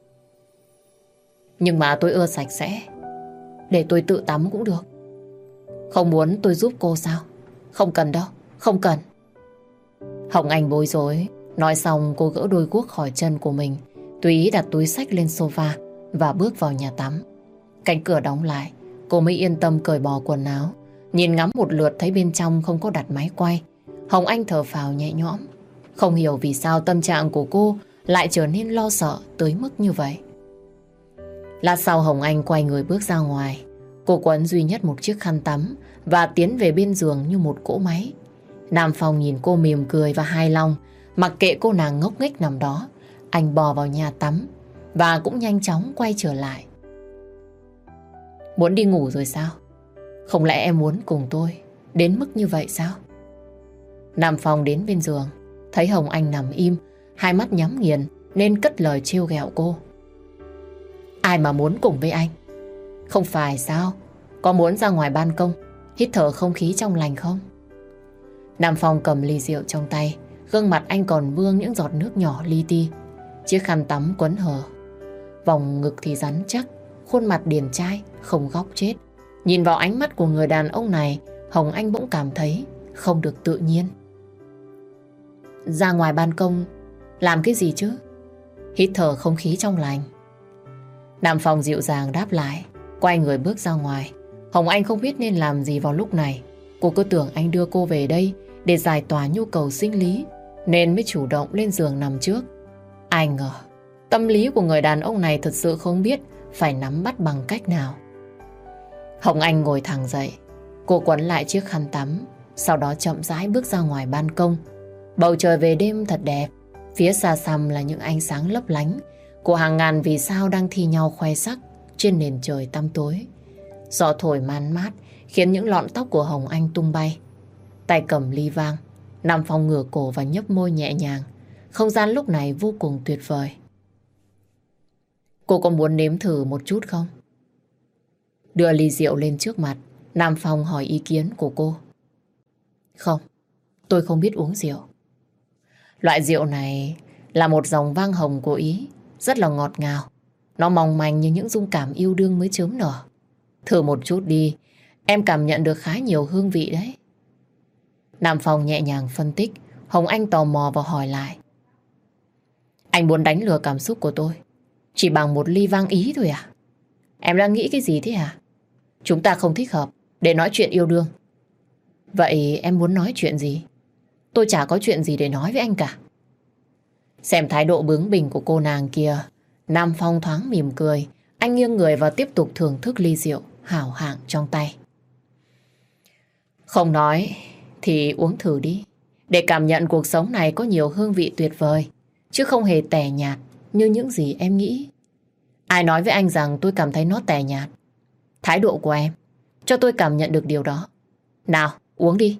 Speaker 1: Nhưng mà tôi ưa sạch sẽ, để tôi tự tắm cũng được. Không muốn tôi giúp cô sao? Không cần đâu, không cần. Hồng Anh bối rối. Nói xong cô gỡ đôi guốc khỏi chân của mình, tùy ý đặt túi xách lên sofa và bước vào nhà tắm. Cánh cửa đóng lại, cô mới yên tâm cởi bỏ quần áo. Nhìn ngắm một lượt thấy bên trong không có đặt máy quay, Hồng Anh thở phào nhẹ nhõm. Không hiểu vì sao tâm trạng của cô lại trở nên lo sợ tới mức như vậy. Lát sau Hồng Anh quay người bước ra ngoài. Cô quấn duy nhất một chiếc khăn tắm và tiến về bên giường như một cỗ máy. Nam Phong nhìn cô mỉm cười và hài lòng. Mặc kệ cô nàng ngốc nghếch nằm đó, anh bò vào nhà tắm và cũng nhanh chóng quay trở lại. Muốn đi ngủ rồi sao? Không lẽ em muốn cùng tôi đến mức như vậy sao? Nam Phong đến bên giường, thấy Hồng Anh nằm im, hai mắt nhắm nghiền nên cất lời trêu ghẹo cô. Ai mà muốn cùng với anh? Không phải sao? Có muốn ra ngoài ban công hít thở không khí trong lành không? Nam Phong cầm ly rượu trong tay, gương mặt anh còn vương những giọt nước nhỏ li ti. Chiếc khăn tắm quấn hở, vòng ngực thì rắn chắc, khuôn mặt điển trai, không góc chết. Nhìn vào ánh mắt của người đàn ông này, Hồng Anh bỗng cảm thấy không được tự nhiên. Ra ngoài ban công làm cái gì chứ? Hít thở không khí trong lành. Nam Phong dịu dàng đáp lại, quay người bước ra ngoài. Hồng Anh không biết nên làm gì vào lúc này. Cô cứ tưởng anh đưa cô về đây để giải tỏa nhu cầu sinh lý, nên mới chủ động lên giường nằm trước. Ai ngờ, tâm lý của người đàn ông này thật sự không biết phải nắm bắt bằng cách nào. Hồng Anh ngồi thẳng dậy, cô quấn lại chiếc khăn tắm, sau đó chậm rãi bước ra ngoài ban công. Bầu trời về đêm thật đẹp, phía xa xăm là những ánh sáng lấp lánh của hàng ngàn vì sao đang thi nhau khoe sắc trên nền trời tăm tối. Gió thổi man mát khiến những lọn tóc của Hồng Anh tung bay. Tay cầm ly vang, Nam Phong ngửa cổ và nhấp môi nhẹ nhàng. Không gian lúc này vô cùng tuyệt vời. Cô có muốn nếm thử một chút không? Đưa ly rượu lên trước mặt, Nam Phong hỏi ý kiến của cô. Không, tôi không biết uống rượu. Loại rượu này là một dòng vang hồng của Ý, rất là ngọt ngào. Nó mong manh như những dung cảm yêu đương mới chớm nở. Thử một chút đi, em cảm nhận được khá nhiều hương vị đấy. Nam Phong nhẹ nhàng phân tích. Hồng Anh tò mò và hỏi lại. Anh muốn đánh lừa cảm xúc của tôi chỉ bằng một ly vang Ý thôi à? Em đang nghĩ cái gì thế hả? Chúng ta không thích hợp để nói chuyện yêu đương. Vậy em muốn nói chuyện gì? Tôi chả có chuyện gì để nói với anh cả. Xem thái độ bướng bỉnh của cô nàng kia, Nam Phong thoáng mỉm cười. Anh nghiêng người và tiếp tục thưởng thức ly rượu hảo hạng trong tay. Không nói thì uống thử đi, để cảm nhận cuộc sống này có nhiều hương vị tuyệt vời, chứ không hề tẻ nhạt như những gì em nghĩ. Ai nói với anh rằng tôi cảm thấy nó tẻ nhạt? Thái độ của em cho tôi cảm nhận được điều đó. Nào, uống đi.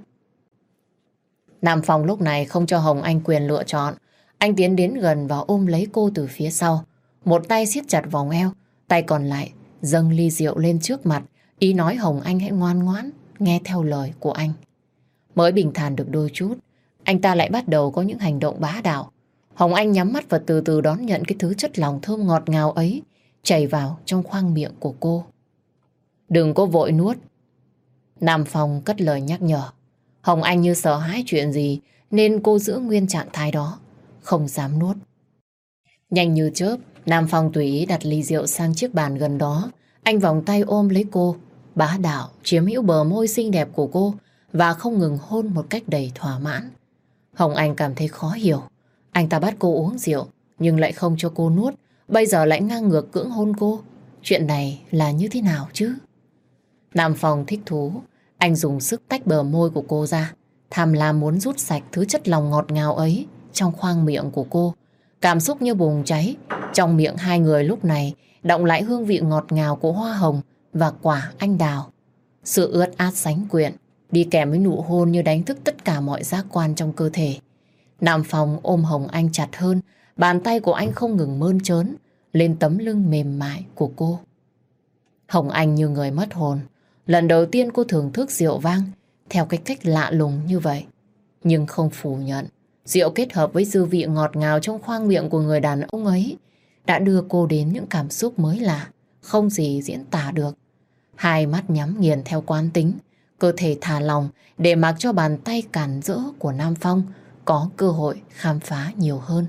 Speaker 1: Nam Phong lúc này không cho Hồng Anh quyền lựa chọn. Anh tiến đến gần và ôm lấy cô từ phía sau. Một tay siết chặt vòng eo, tay còn lại dâng ly rượu lên trước mặt, ý nói Hồng Anh hãy ngoan ngoãn nghe theo lời của anh. Mới bình thản được đôi chút, anh ta lại bắt đầu có những hành động bá đạo. Hồng Anh nhắm mắt và từ từ đón nhận cái thứ chất lỏng thơm ngọt ngào ấy chảy vào trong khoang miệng của cô. Đừng có vội nuốt. Nam Phong cất lời nhắc nhở. Hồng Anh như sợ hãi chuyện gì nên cô giữ nguyên trạng thái đó, không dám nuốt. Nhanh như chớp, Nam Phong tùy ý đặt ly rượu sang chiếc bàn gần đó. Anh vòng tay ôm lấy cô, bá đạo chiếm hữu bờ môi xinh đẹp của cô và không ngừng hôn một cách đầy thỏa mãn. Hồng Anh cảm thấy khó hiểu. Anh ta bắt cô uống rượu nhưng lại không cho cô nuốt, bây giờ lại ngang ngược cưỡng hôn cô. Chuyện này là như thế nào chứ? Nam Phong thích thú. Anh dùng sức tách bờ môi của cô ra, tham lam muốn rút sạch thứ chất lòng ngọt ngào ấy trong khoang miệng của cô. Cảm xúc như bùng cháy. Trong miệng hai người lúc này đọng lại hương vị ngọt ngào của hoa hồng và quả anh đào. Sự ướt át sánh quyện đi kèm với nụ hôn như đánh thức tất cả mọi giác quan trong cơ thể. Nam Phong ôm Hồng Anh chặt hơn, bàn tay của anh không ngừng mơn trớn lên tấm lưng mềm mại của cô. Hồng Anh như người mất hồn. Lần đầu tiên cô thưởng thức rượu vang theo cái cách lạ lùng như vậy. Nhưng không phủ nhận, rượu kết hợp với dư vị ngọt ngào trong khoang miệng của người đàn ông ấy đã đưa cô đến những cảm xúc mới lạ, không gì diễn tả được. Hai mắt nhắm nghiền theo quán tính, cơ thể thả lỏng để mặc cho bàn tay cản rỡ của Nam Phong có cơ hội khám phá nhiều hơn.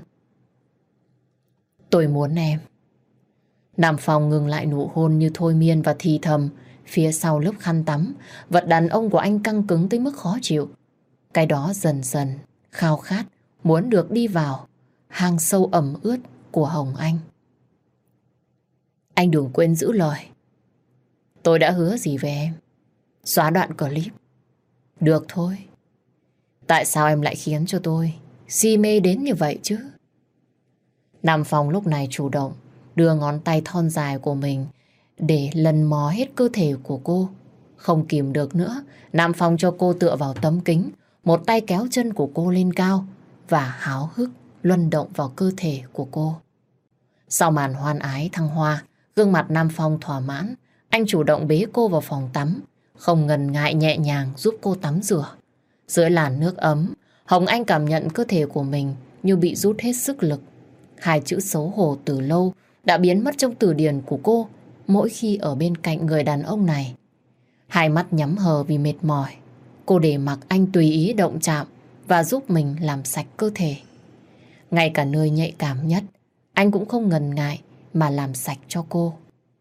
Speaker 1: Tôi muốn em. Nam Phong ngừng lại nụ hôn như thôi miên và thì thầm phía sau lớp khăn tắm. Vật đàn ông của anh căng cứng tới mức khó chịu. Cái đó dần dần khao khát muốn được đi vào hang sâu ẩm ướt của Hồng Anh. Anh đừng quên giữ lời. Tôi đã hứa gì với em? Xóa đoạn clip. Được thôi. Tại sao em lại khiến cho tôi si mê đến như vậy chứ? Nam Phong lúc này chủ động đưa ngón tay thon dài của mình để lần mò hết cơ thể của cô. Không kìm được nữa, Nam Phong cho cô tựa vào tấm kính, một tay kéo chân của cô lên cao và háo hức luân động vào cơ thể của cô. Sau màn hoan ái thăng hoa, gương mặt Nam Phong thỏa mãn. Anh chủ động bế cô vào phòng tắm, không ngần ngại nhẹ nhàng giúp cô tắm rửa. Dưới làn nước ấm, Hồng Anh cảm nhận cơ thể của mình như bị rút hết sức lực. Hai chữ xấu hổ từ lâu đã biến mất trong từ điển của cô mỗi khi ở bên cạnh người đàn ông này. Hai mắt nhắm hờ vì mệt mỏi, cô để mặc anh tùy ý động chạm và giúp mình làm sạch cơ thể. Ngay cả nơi nhạy cảm nhất, anh cũng không ngần ngại mà làm sạch cho cô.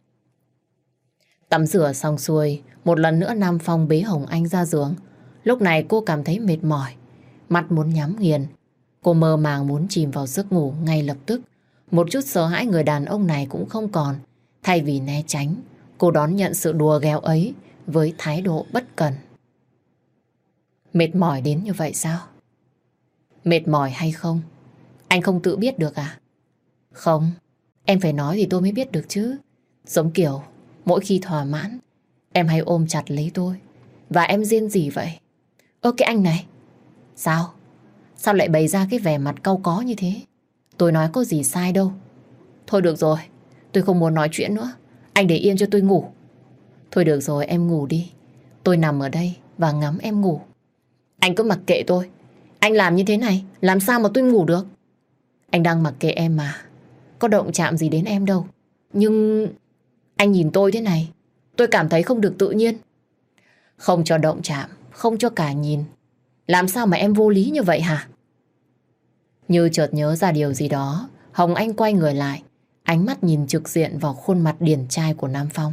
Speaker 1: Tắm rửa xong xuôi, một lần nữa Nam Phong bế Hồng Anh ra giường. Lúc này cô cảm thấy mệt mỏi, mắt muốn nhắm nghiền. Cô mơ màng muốn chìm vào giấc ngủ ngay lập tức. Một chút sợ hãi người đàn ông này cũng không còn. Thay vì né tránh, cô đón nhận sự đùa ghẹo ấy với thái độ bất cần. Mệt mỏi đến như vậy sao? Mệt mỏi hay không? Anh không tự biết được à? Không, em phải nói thì tôi mới biết được chứ. Giống kiểu mỗi khi thỏa mãn, em hay ôm chặt lấy tôi và em rên rỉ vậy. Ơ cái anh này, sao? Sao lại bày ra cái vẻ mặt cau có như thế? Tôi nói có gì sai đâu. Thôi được rồi, tôi không muốn nói chuyện nữa. Anh để yên cho tôi ngủ. Thôi được rồi, em ngủ đi. Tôi nằm ở đây và ngắm em ngủ. Anh cứ mặc kệ tôi. Anh làm như thế này, làm sao mà tôi ngủ được? Anh đang mặc kệ em mà. Có động chạm gì đến em đâu. Nhưng anh nhìn tôi thế này, tôi cảm thấy không được tự nhiên. Không cho động chạm, không cho cả nhìn. Làm sao mà em vô lý như vậy hả? Như chợt nhớ ra điều gì đó, Hồng Anh quay người lại, ánh mắt nhìn trực diện vào khuôn mặt điển trai của Nam Phong.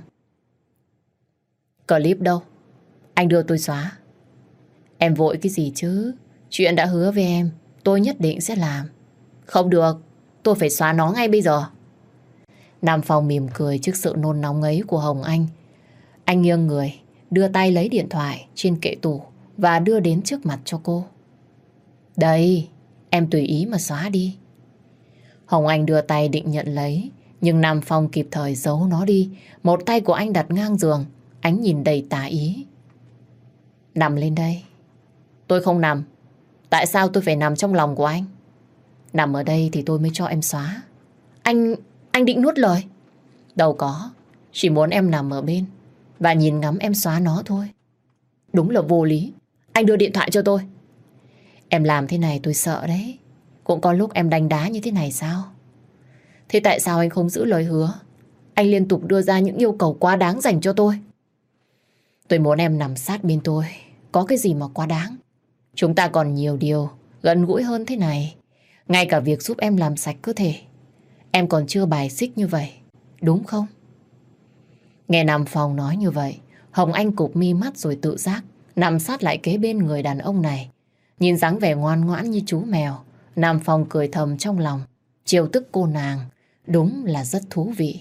Speaker 1: Clip đâu? Anh đưa tôi xóa. Em vội cái gì chứ? Chuyện đã hứa với em, tôi nhất định sẽ làm. Không được, tôi phải xóa nó ngay bây giờ. Nam Phong mỉm cười trước sự nôn nóng ấy của Hồng Anh. Anh nghiêng người, đưa tay lấy điện thoại trên kệ tủ và đưa đến trước mặt cho cô. Đây, em tùy ý mà xóa đi. Hồng Anh đưa tay định nhận lấy, nhưng Nam Phong kịp thời giấu nó đi. Một tay của anh đặt ngang giường, ánh nhìn đầy tà ý. Nằm lên đây. Tôi không nằm. Tại sao tôi phải nằm trong lòng của anh? Nằm ở đây thì tôi mới cho em xóa. Anh định nuốt lời. Đâu có, chỉ muốn em nằm ở bên và nhìn ngắm em xóa nó thôi. Đúng là vô lý. Anh đưa điện thoại cho tôi. Em làm thế này tôi sợ đấy. Cũng có lúc em đánh đá như thế này sao? Thế tại sao anh không giữ lời hứa? Anh liên tục đưa ra những yêu cầu quá đáng dành cho tôi. Tôi muốn em nằm sát bên tôi. Có cái gì mà quá đáng? Chúng ta còn nhiều điều gần gũi hơn thế này. Ngay cả việc giúp em làm sạch cơ thể, em còn chưa bài xích như vậy, đúng không? Nghe Nam Phong nói như vậy, Hồng Anh cụp mi mắt rồi tự giác nằm sát lại kế bên người đàn ông này. Nhìn dáng vẻ ngoan ngoãn như chú mèo, Nam Phong cười thầm trong lòng, trêu tức cô nàng, đúng là rất thú vị.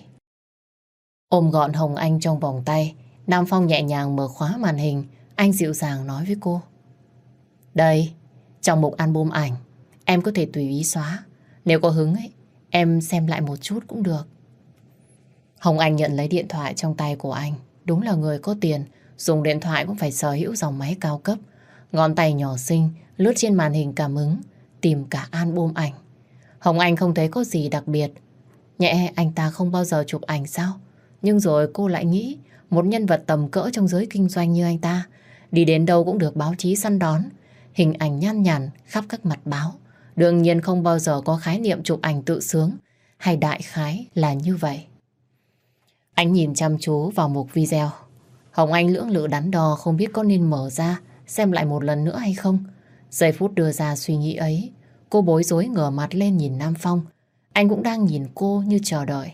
Speaker 1: Ôm gọn Hồng Anh trong vòng tay, Nam Phong nhẹ nhàng mở khóa màn hình, anh dịu dàng nói với cô. Đây, trong mục album ảnh, em có thể tùy ý xóa. Nếu có hứng ấy, em xem lại một chút cũng được. Hồng Anh nhận lấy điện thoại trong tay của anh. Đúng là người có tiền, dùng điện thoại cũng phải sở hữu dòng máy cao cấp. Ngón tay nhỏ xinh, lướt trên màn hình cảm ứng, tìm cả album ảnh. Hồng Anh không thấy có gì đặc biệt. Nhẹ anh ta không bao giờ chụp ảnh sao? Nhưng rồi cô lại nghĩ, một nhân vật tầm cỡ trong giới kinh doanh như anh ta, đi đến đâu cũng được báo chí săn đón, hình ảnh nhan nhản khắp các mặt báo. Đương nhiên không bao giờ có khái niệm chụp ảnh tự sướng, hay đại khái là như vậy. Anh nhìn chăm chú vào mục video. Hồng Anh lưỡng lự đắn đo không biết có nên mở ra xem lại một lần nữa hay không. Giây phút đưa ra suy nghĩ ấy, cô bối rối ngửa mặt lên nhìn Nam Phong. Anh cũng đang nhìn cô như chờ đợi.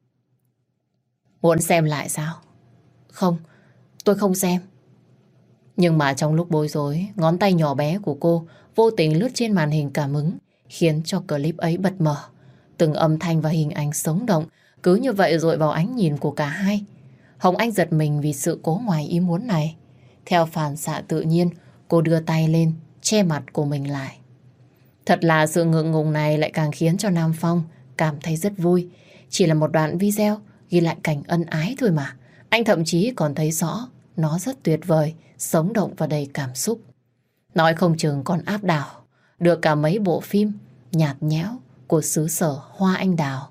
Speaker 1: Muốn xem lại sao? Không, tôi không xem. Nhưng mà trong lúc bối rối, ngón tay nhỏ bé của cô vô tình lướt trên màn hình cảm ứng, khiến cho clip ấy bật mở. Từng âm thanh và hình ảnh sống động cứ như vậy dội vào ánh nhìn của cả hai. Hồng Anh giật mình vì sự cố ngoài ý muốn này. Theo phản xạ tự nhiên, cô đưa tay lên, che mặt của mình lại. Thật là sự ngượng ngùng này lại càng khiến cho Nam Phong cảm thấy rất vui. Chỉ là một đoạn video ghi lại cảnh ân ái thôi mà. Anh thậm chí còn thấy rõ nó rất tuyệt vời, sống động và đầy cảm xúc. Nói không chừng còn áp đảo được cả mấy bộ phim nhạt nhẽo của xứ sở hoa anh đào.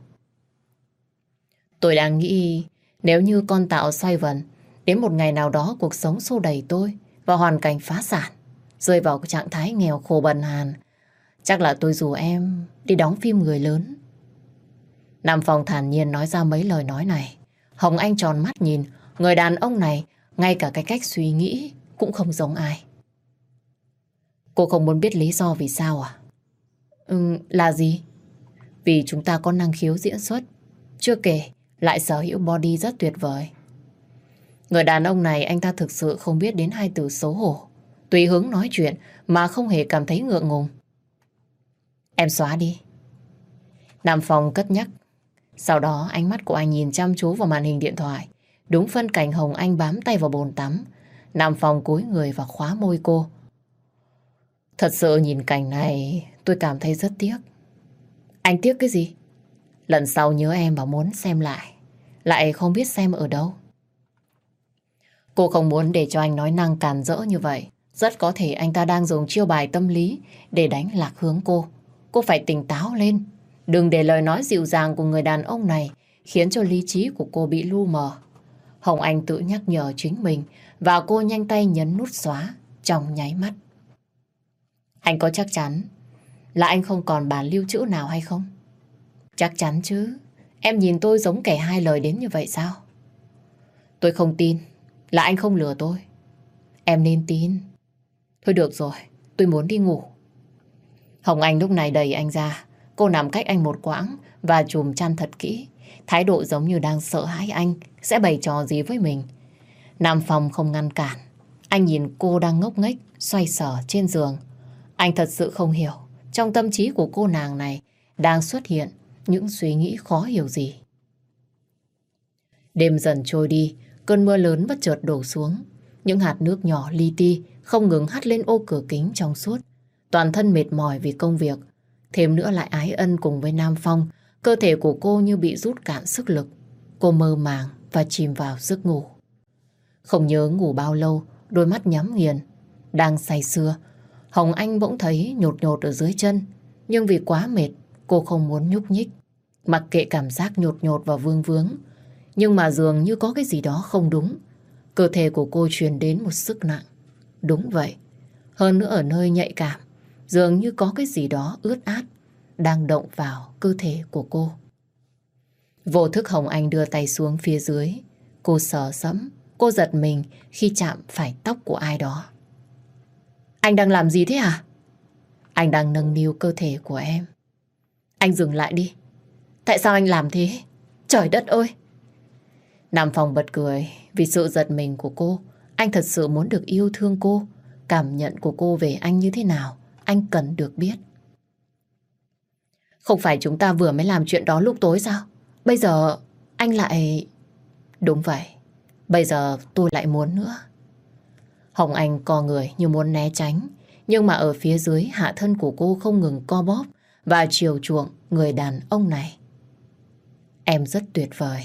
Speaker 1: Tôi đang nghĩ nếu như con tạo xoay vần, đến một ngày nào đó cuộc sống xô đẩy tôi vào hoàn cảnh phá sản, rơi vào trạng thái nghèo khổ bần hàn, chắc là tôi rủ em đi đóng phim người lớn. Nam Phong thản nhiên nói ra mấy lời nói này. Hồng Anh tròn mắt nhìn, người đàn ông này ngay cả cái cách suy nghĩ cũng không giống ai. Cô không muốn biết lý do vì sao à? Là gì? Vì chúng ta có năng khiếu diễn xuất, chưa kể lại sở hữu body rất tuyệt vời. Người đàn ông này anh ta thực sự không biết đến hai từ xấu hổ, tùy hứng nói chuyện mà không hề cảm thấy ngượng ngùng. Em xóa đi. Nam Phong cất nhắc. Sau đó ánh mắt của anh nhìn chăm chú vào màn hình điện thoại. Đúng phân cảnh Hồng Anh bám tay vào bồn tắm, Nam Phong cúi người và khóa môi cô. Thật sự nhìn cảnh này tôi cảm thấy rất tiếc. Anh tiếc cái gì? Lần sau nhớ em và muốn xem lại không biết xem ở đâu. Cô không muốn để cho anh nói năng càn rỡ như vậy. Rất có thể anh ta đang dùng chiêu bài tâm lý để đánh lạc hướng cô. Cô phải tỉnh táo lên. Đừng để lời nói dịu dàng của người đàn ông này khiến cho lý trí của cô bị lu mờ. Hồng Anh tự nhắc nhở chính mình và cô nhanh tay nhấn nút xóa trong nháy mắt. Anh có chắc chắn là anh không còn bản lưu trữ nào hay không? Chắc chắn chứ. Em nhìn tôi giống kẻ hai lời đến như vậy sao? Tôi không tin là anh không lừa tôi. Em nên tin. Thôi được rồi, tôi muốn đi ngủ. Hồng Anh lúc này đẩy anh ra. Cô nằm cách anh một quãng và chùm chăn thật kỹ. Thái độ giống như đang sợ hãi anh sẽ bày trò gì với mình. Nam Phong không ngăn cản. Anh nhìn cô đang ngốc nghếch xoay sở trên giường. Anh thật sự không hiểu trong tâm trí của cô nàng này đang xuất hiện những suy nghĩ khó hiểu gì. Đêm dần trôi đi, cơn mưa lớn bất chợt đổ xuống. Những hạt nước nhỏ li ti không ngừng hắt lên ô cửa kính trong suốt. Toàn thân mệt mỏi vì công việc. Thêm nữa lại ái ân cùng với Nam Phong. Cơ thể của cô như bị rút cạn sức lực. Cô mơ màng và chìm vào giấc ngủ. Không nhớ ngủ bao lâu, đôi mắt nhắm nghiền. Đang say sưa, Hồng Anh bỗng thấy nhột nhột ở dưới chân. Nhưng vì quá mệt, cô không muốn nhúc nhích. Mặc kệ cảm giác nhột nhột và vương vướng. Nhưng mà dường như có cái gì đó không đúng. Cơ thể của cô truyền đến một sức nặng. Đúng vậy. Hơn nữa ở nơi nhạy cảm, dường như có cái gì đó ướt át đang động vào cơ thể của cô. Vô thức Hồng Anh đưa tay xuống phía dưới. Cô sờ sẫm, cô giật mình khi chạm phải tóc của ai đó. Anh đang làm gì thế hả? Anh đang nâng niu cơ thể của em. Anh dừng lại đi. Tại sao anh làm thế? Trời đất ơi! Nam Phong bật cười vì sự giật mình của cô. Anh thật sự muốn được yêu thương cô. Cảm nhận của cô về anh như thế nào, anh cần được biết. Không phải chúng ta vừa mới làm chuyện đó lúc tối sao? Bây giờ anh lại... Đúng vậy, bây giờ tôi lại muốn nữa. Hồng Anh co người như muốn né tránh, nhưng mà ở phía dưới hạ thân của cô không ngừng co bóp và chiều chuộng người đàn ông này. Em rất tuyệt vời.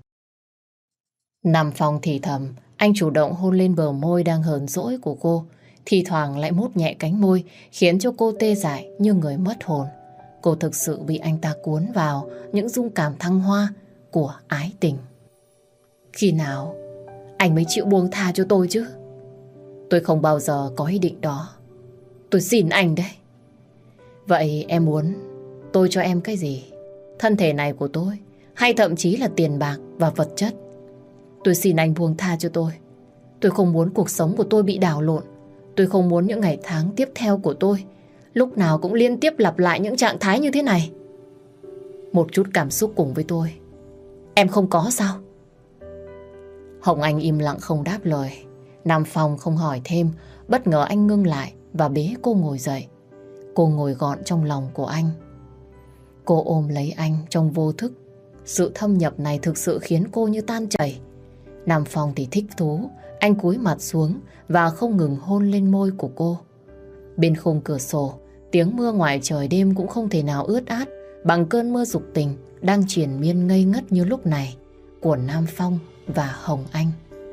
Speaker 1: Nam Phong thì thầm, anh chủ động hôn lên bờ môi đang hờn dỗi của cô, thì thoảng lại mút nhẹ cánh môi, khiến cho cô tê dại như người mất hồn. Cô thực sự bị anh ta cuốn vào những dung cảm thăng hoa của ái tình. Khi nào anh mới chịu buông tha cho tôi chứ? Tôi không bao giờ có ý định đó. Tôi xin anh đấy. Vậy em muốn tôi cho em cái gì? Thân thể này của tôi, hay thậm chí là tiền bạc và vật chất? Tôi xin anh buông tha cho tôi. Tôi không muốn cuộc sống của tôi bị đảo lộn. Tôi không muốn những ngày tháng tiếp theo của tôi lúc nào cũng liên tiếp lặp lại những trạng thái như thế này. Một chút cảm xúc cùng với tôi em không có sao? Hồng Anh im lặng không đáp lời. Nam Phong không hỏi thêm. Bất ngờ anh ngưng lại và bế cô ngồi dậy. Cô ngồi gọn trong lòng của anh. Cô ôm lấy anh trong vô thức. Sự thâm nhập này thực sự khiến cô như tan chảy. Nam Phong thì thích thú. Anh cúi mặt xuống và không ngừng hôn lên môi của cô. Bên khung cửa sổ, tiếng mưa ngoài trời đêm cũng không thể nào ướt át bằng cơn mưa dục tình đang triền miên ngây ngất như lúc này của Nam Phong và Hồng Anh.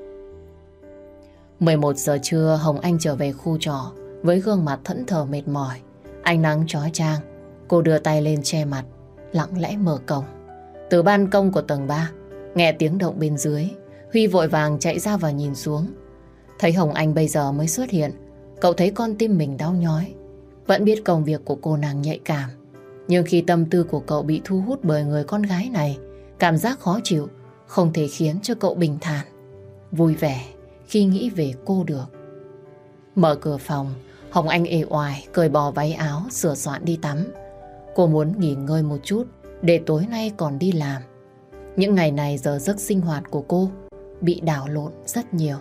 Speaker 1: 11 giờ trưa, Hồng Anh trở về khu trọ với gương mặt thẫn thờ mệt mỏi. Ánh nắng chói chang, cô đưa tay lên che mặt, lặng lẽ mở cổng. Từ ban công của tầng 3, nghe tiếng động bên dưới, Huy vội vàng chạy ra và nhìn xuống. Thấy Hồng Anh bây giờ mới xuất hiện, cậu thấy con tim mình đau nhói. Vẫn biết công việc của cô nàng nhạy cảm, nhưng khi tâm tư của cậu bị thu hút bởi người con gái này, cảm giác khó chịu không thể khiến cho cậu bình thản, vui vẻ khi nghĩ về cô được. Mở cửa phòng, Hồng Anh ề oải cởi bỏ váy áo, sửa soạn đi tắm. Cô muốn nghỉ ngơi một chút để tối nay còn đi làm. Những ngày này giờ giấc sinh hoạt của cô bị đảo lộn rất nhiều.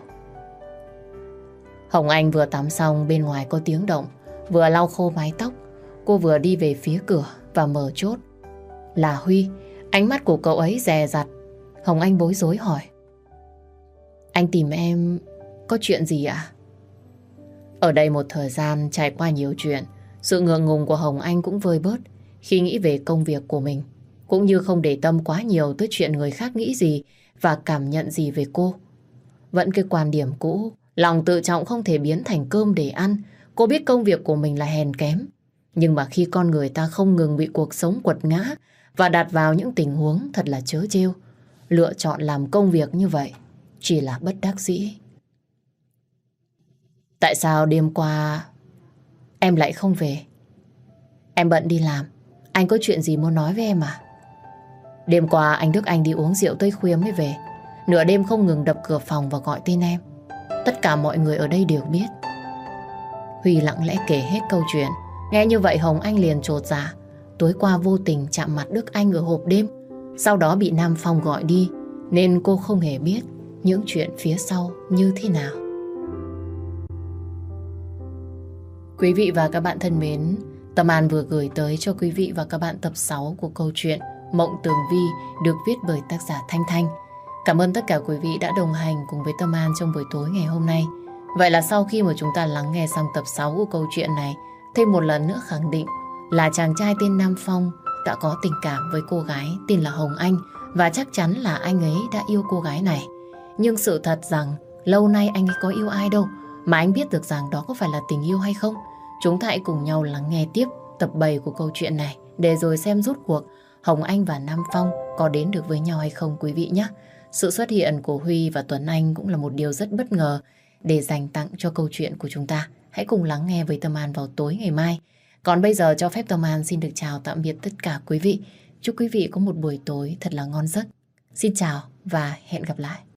Speaker 1: Hồng Anh vừa tắm xong, bên ngoài có tiếng động. Vừa lau khô mái tóc, cô vừa đi về phía cửa và mở chốt. Là Huy. Ánh mắt của cậu ấy dè dặt. Hồng Anh bối rối hỏi: Anh tìm em có chuyện gì ạ? Ở đây một thời gian trải qua nhiều chuyện, sự ngượng ngùng của Hồng Anh cũng vơi bớt khi nghĩ về công việc của mình, cũng như không để tâm quá nhiều tới chuyện người khác nghĩ gì và cảm nhận gì về cô. Vẫn cái quan điểm cũ, lòng tự trọng không thể biến thành cơm để ăn. Cô biết công việc của mình là hèn kém, nhưng mà khi con người ta không ngừng bị cuộc sống quật ngã và đặt vào những tình huống thật là trớ trêu, lựa chọn làm công việc như vậy chỉ là bất đắc dĩ. Tại sao đêm qua em lại không về? Em bận đi làm. Anh có chuyện gì muốn nói với em à? Đêm qua anh Đức Anh đi uống rượu tới khuya mới về. Nửa đêm không ngừng đập cửa phòng và gọi tên em. Tất cả mọi người ở đây đều biết. Huy lặng lẽ kể hết câu chuyện. Nghe như vậy Hồng Anh liền chột dạ. Tối qua vô tình chạm mặt Đức Anh ở hộp đêm, sau đó bị Nam Phong gọi đi, nên cô không hề biết những chuyện phía sau như thế nào. Quý vị và các bạn thân mến, Tâm An vừa gửi tới cho quý vị và các bạn tập 6 của câu chuyện Mộng Tường Vi được viết bởi tác giả Thanh Thanh. Cảm ơn tất cả quý vị đã đồng hành cùng với Tâm An trong buổi tối ngày hôm nay. Vậy là sau khi mà chúng ta lắng nghe xong tập 6 của câu chuyện này, thêm một lần nữa khẳng định là chàng trai tên Nam Phong đã có tình cảm với cô gái tên là Hồng Anh, và chắc chắn là anh ấy đã yêu cô gái này. Nhưng sự thật rằng lâu nay anh ấy có yêu ai đâu mà anh biết được rằng đó có phải là tình yêu hay không. Chúng ta hãy cùng nhau lắng nghe tiếp tập 7 của câu chuyện này để rồi xem rốt cuộc Hồng Anh và Nam Phong có đến được với nhau hay không quý vị nhé. Sự xuất hiện của Huy và Tuấn Anh cũng là một điều rất bất ngờ để dành tặng cho câu chuyện của chúng ta. Hãy cùng lắng nghe với Tâm An vào tối ngày mai. Còn bây giờ cho phép Tâm An xin được chào tạm biệt tất cả quý vị. Chúc quý vị có một buổi tối thật là ngon giấc. Xin chào và hẹn gặp lại.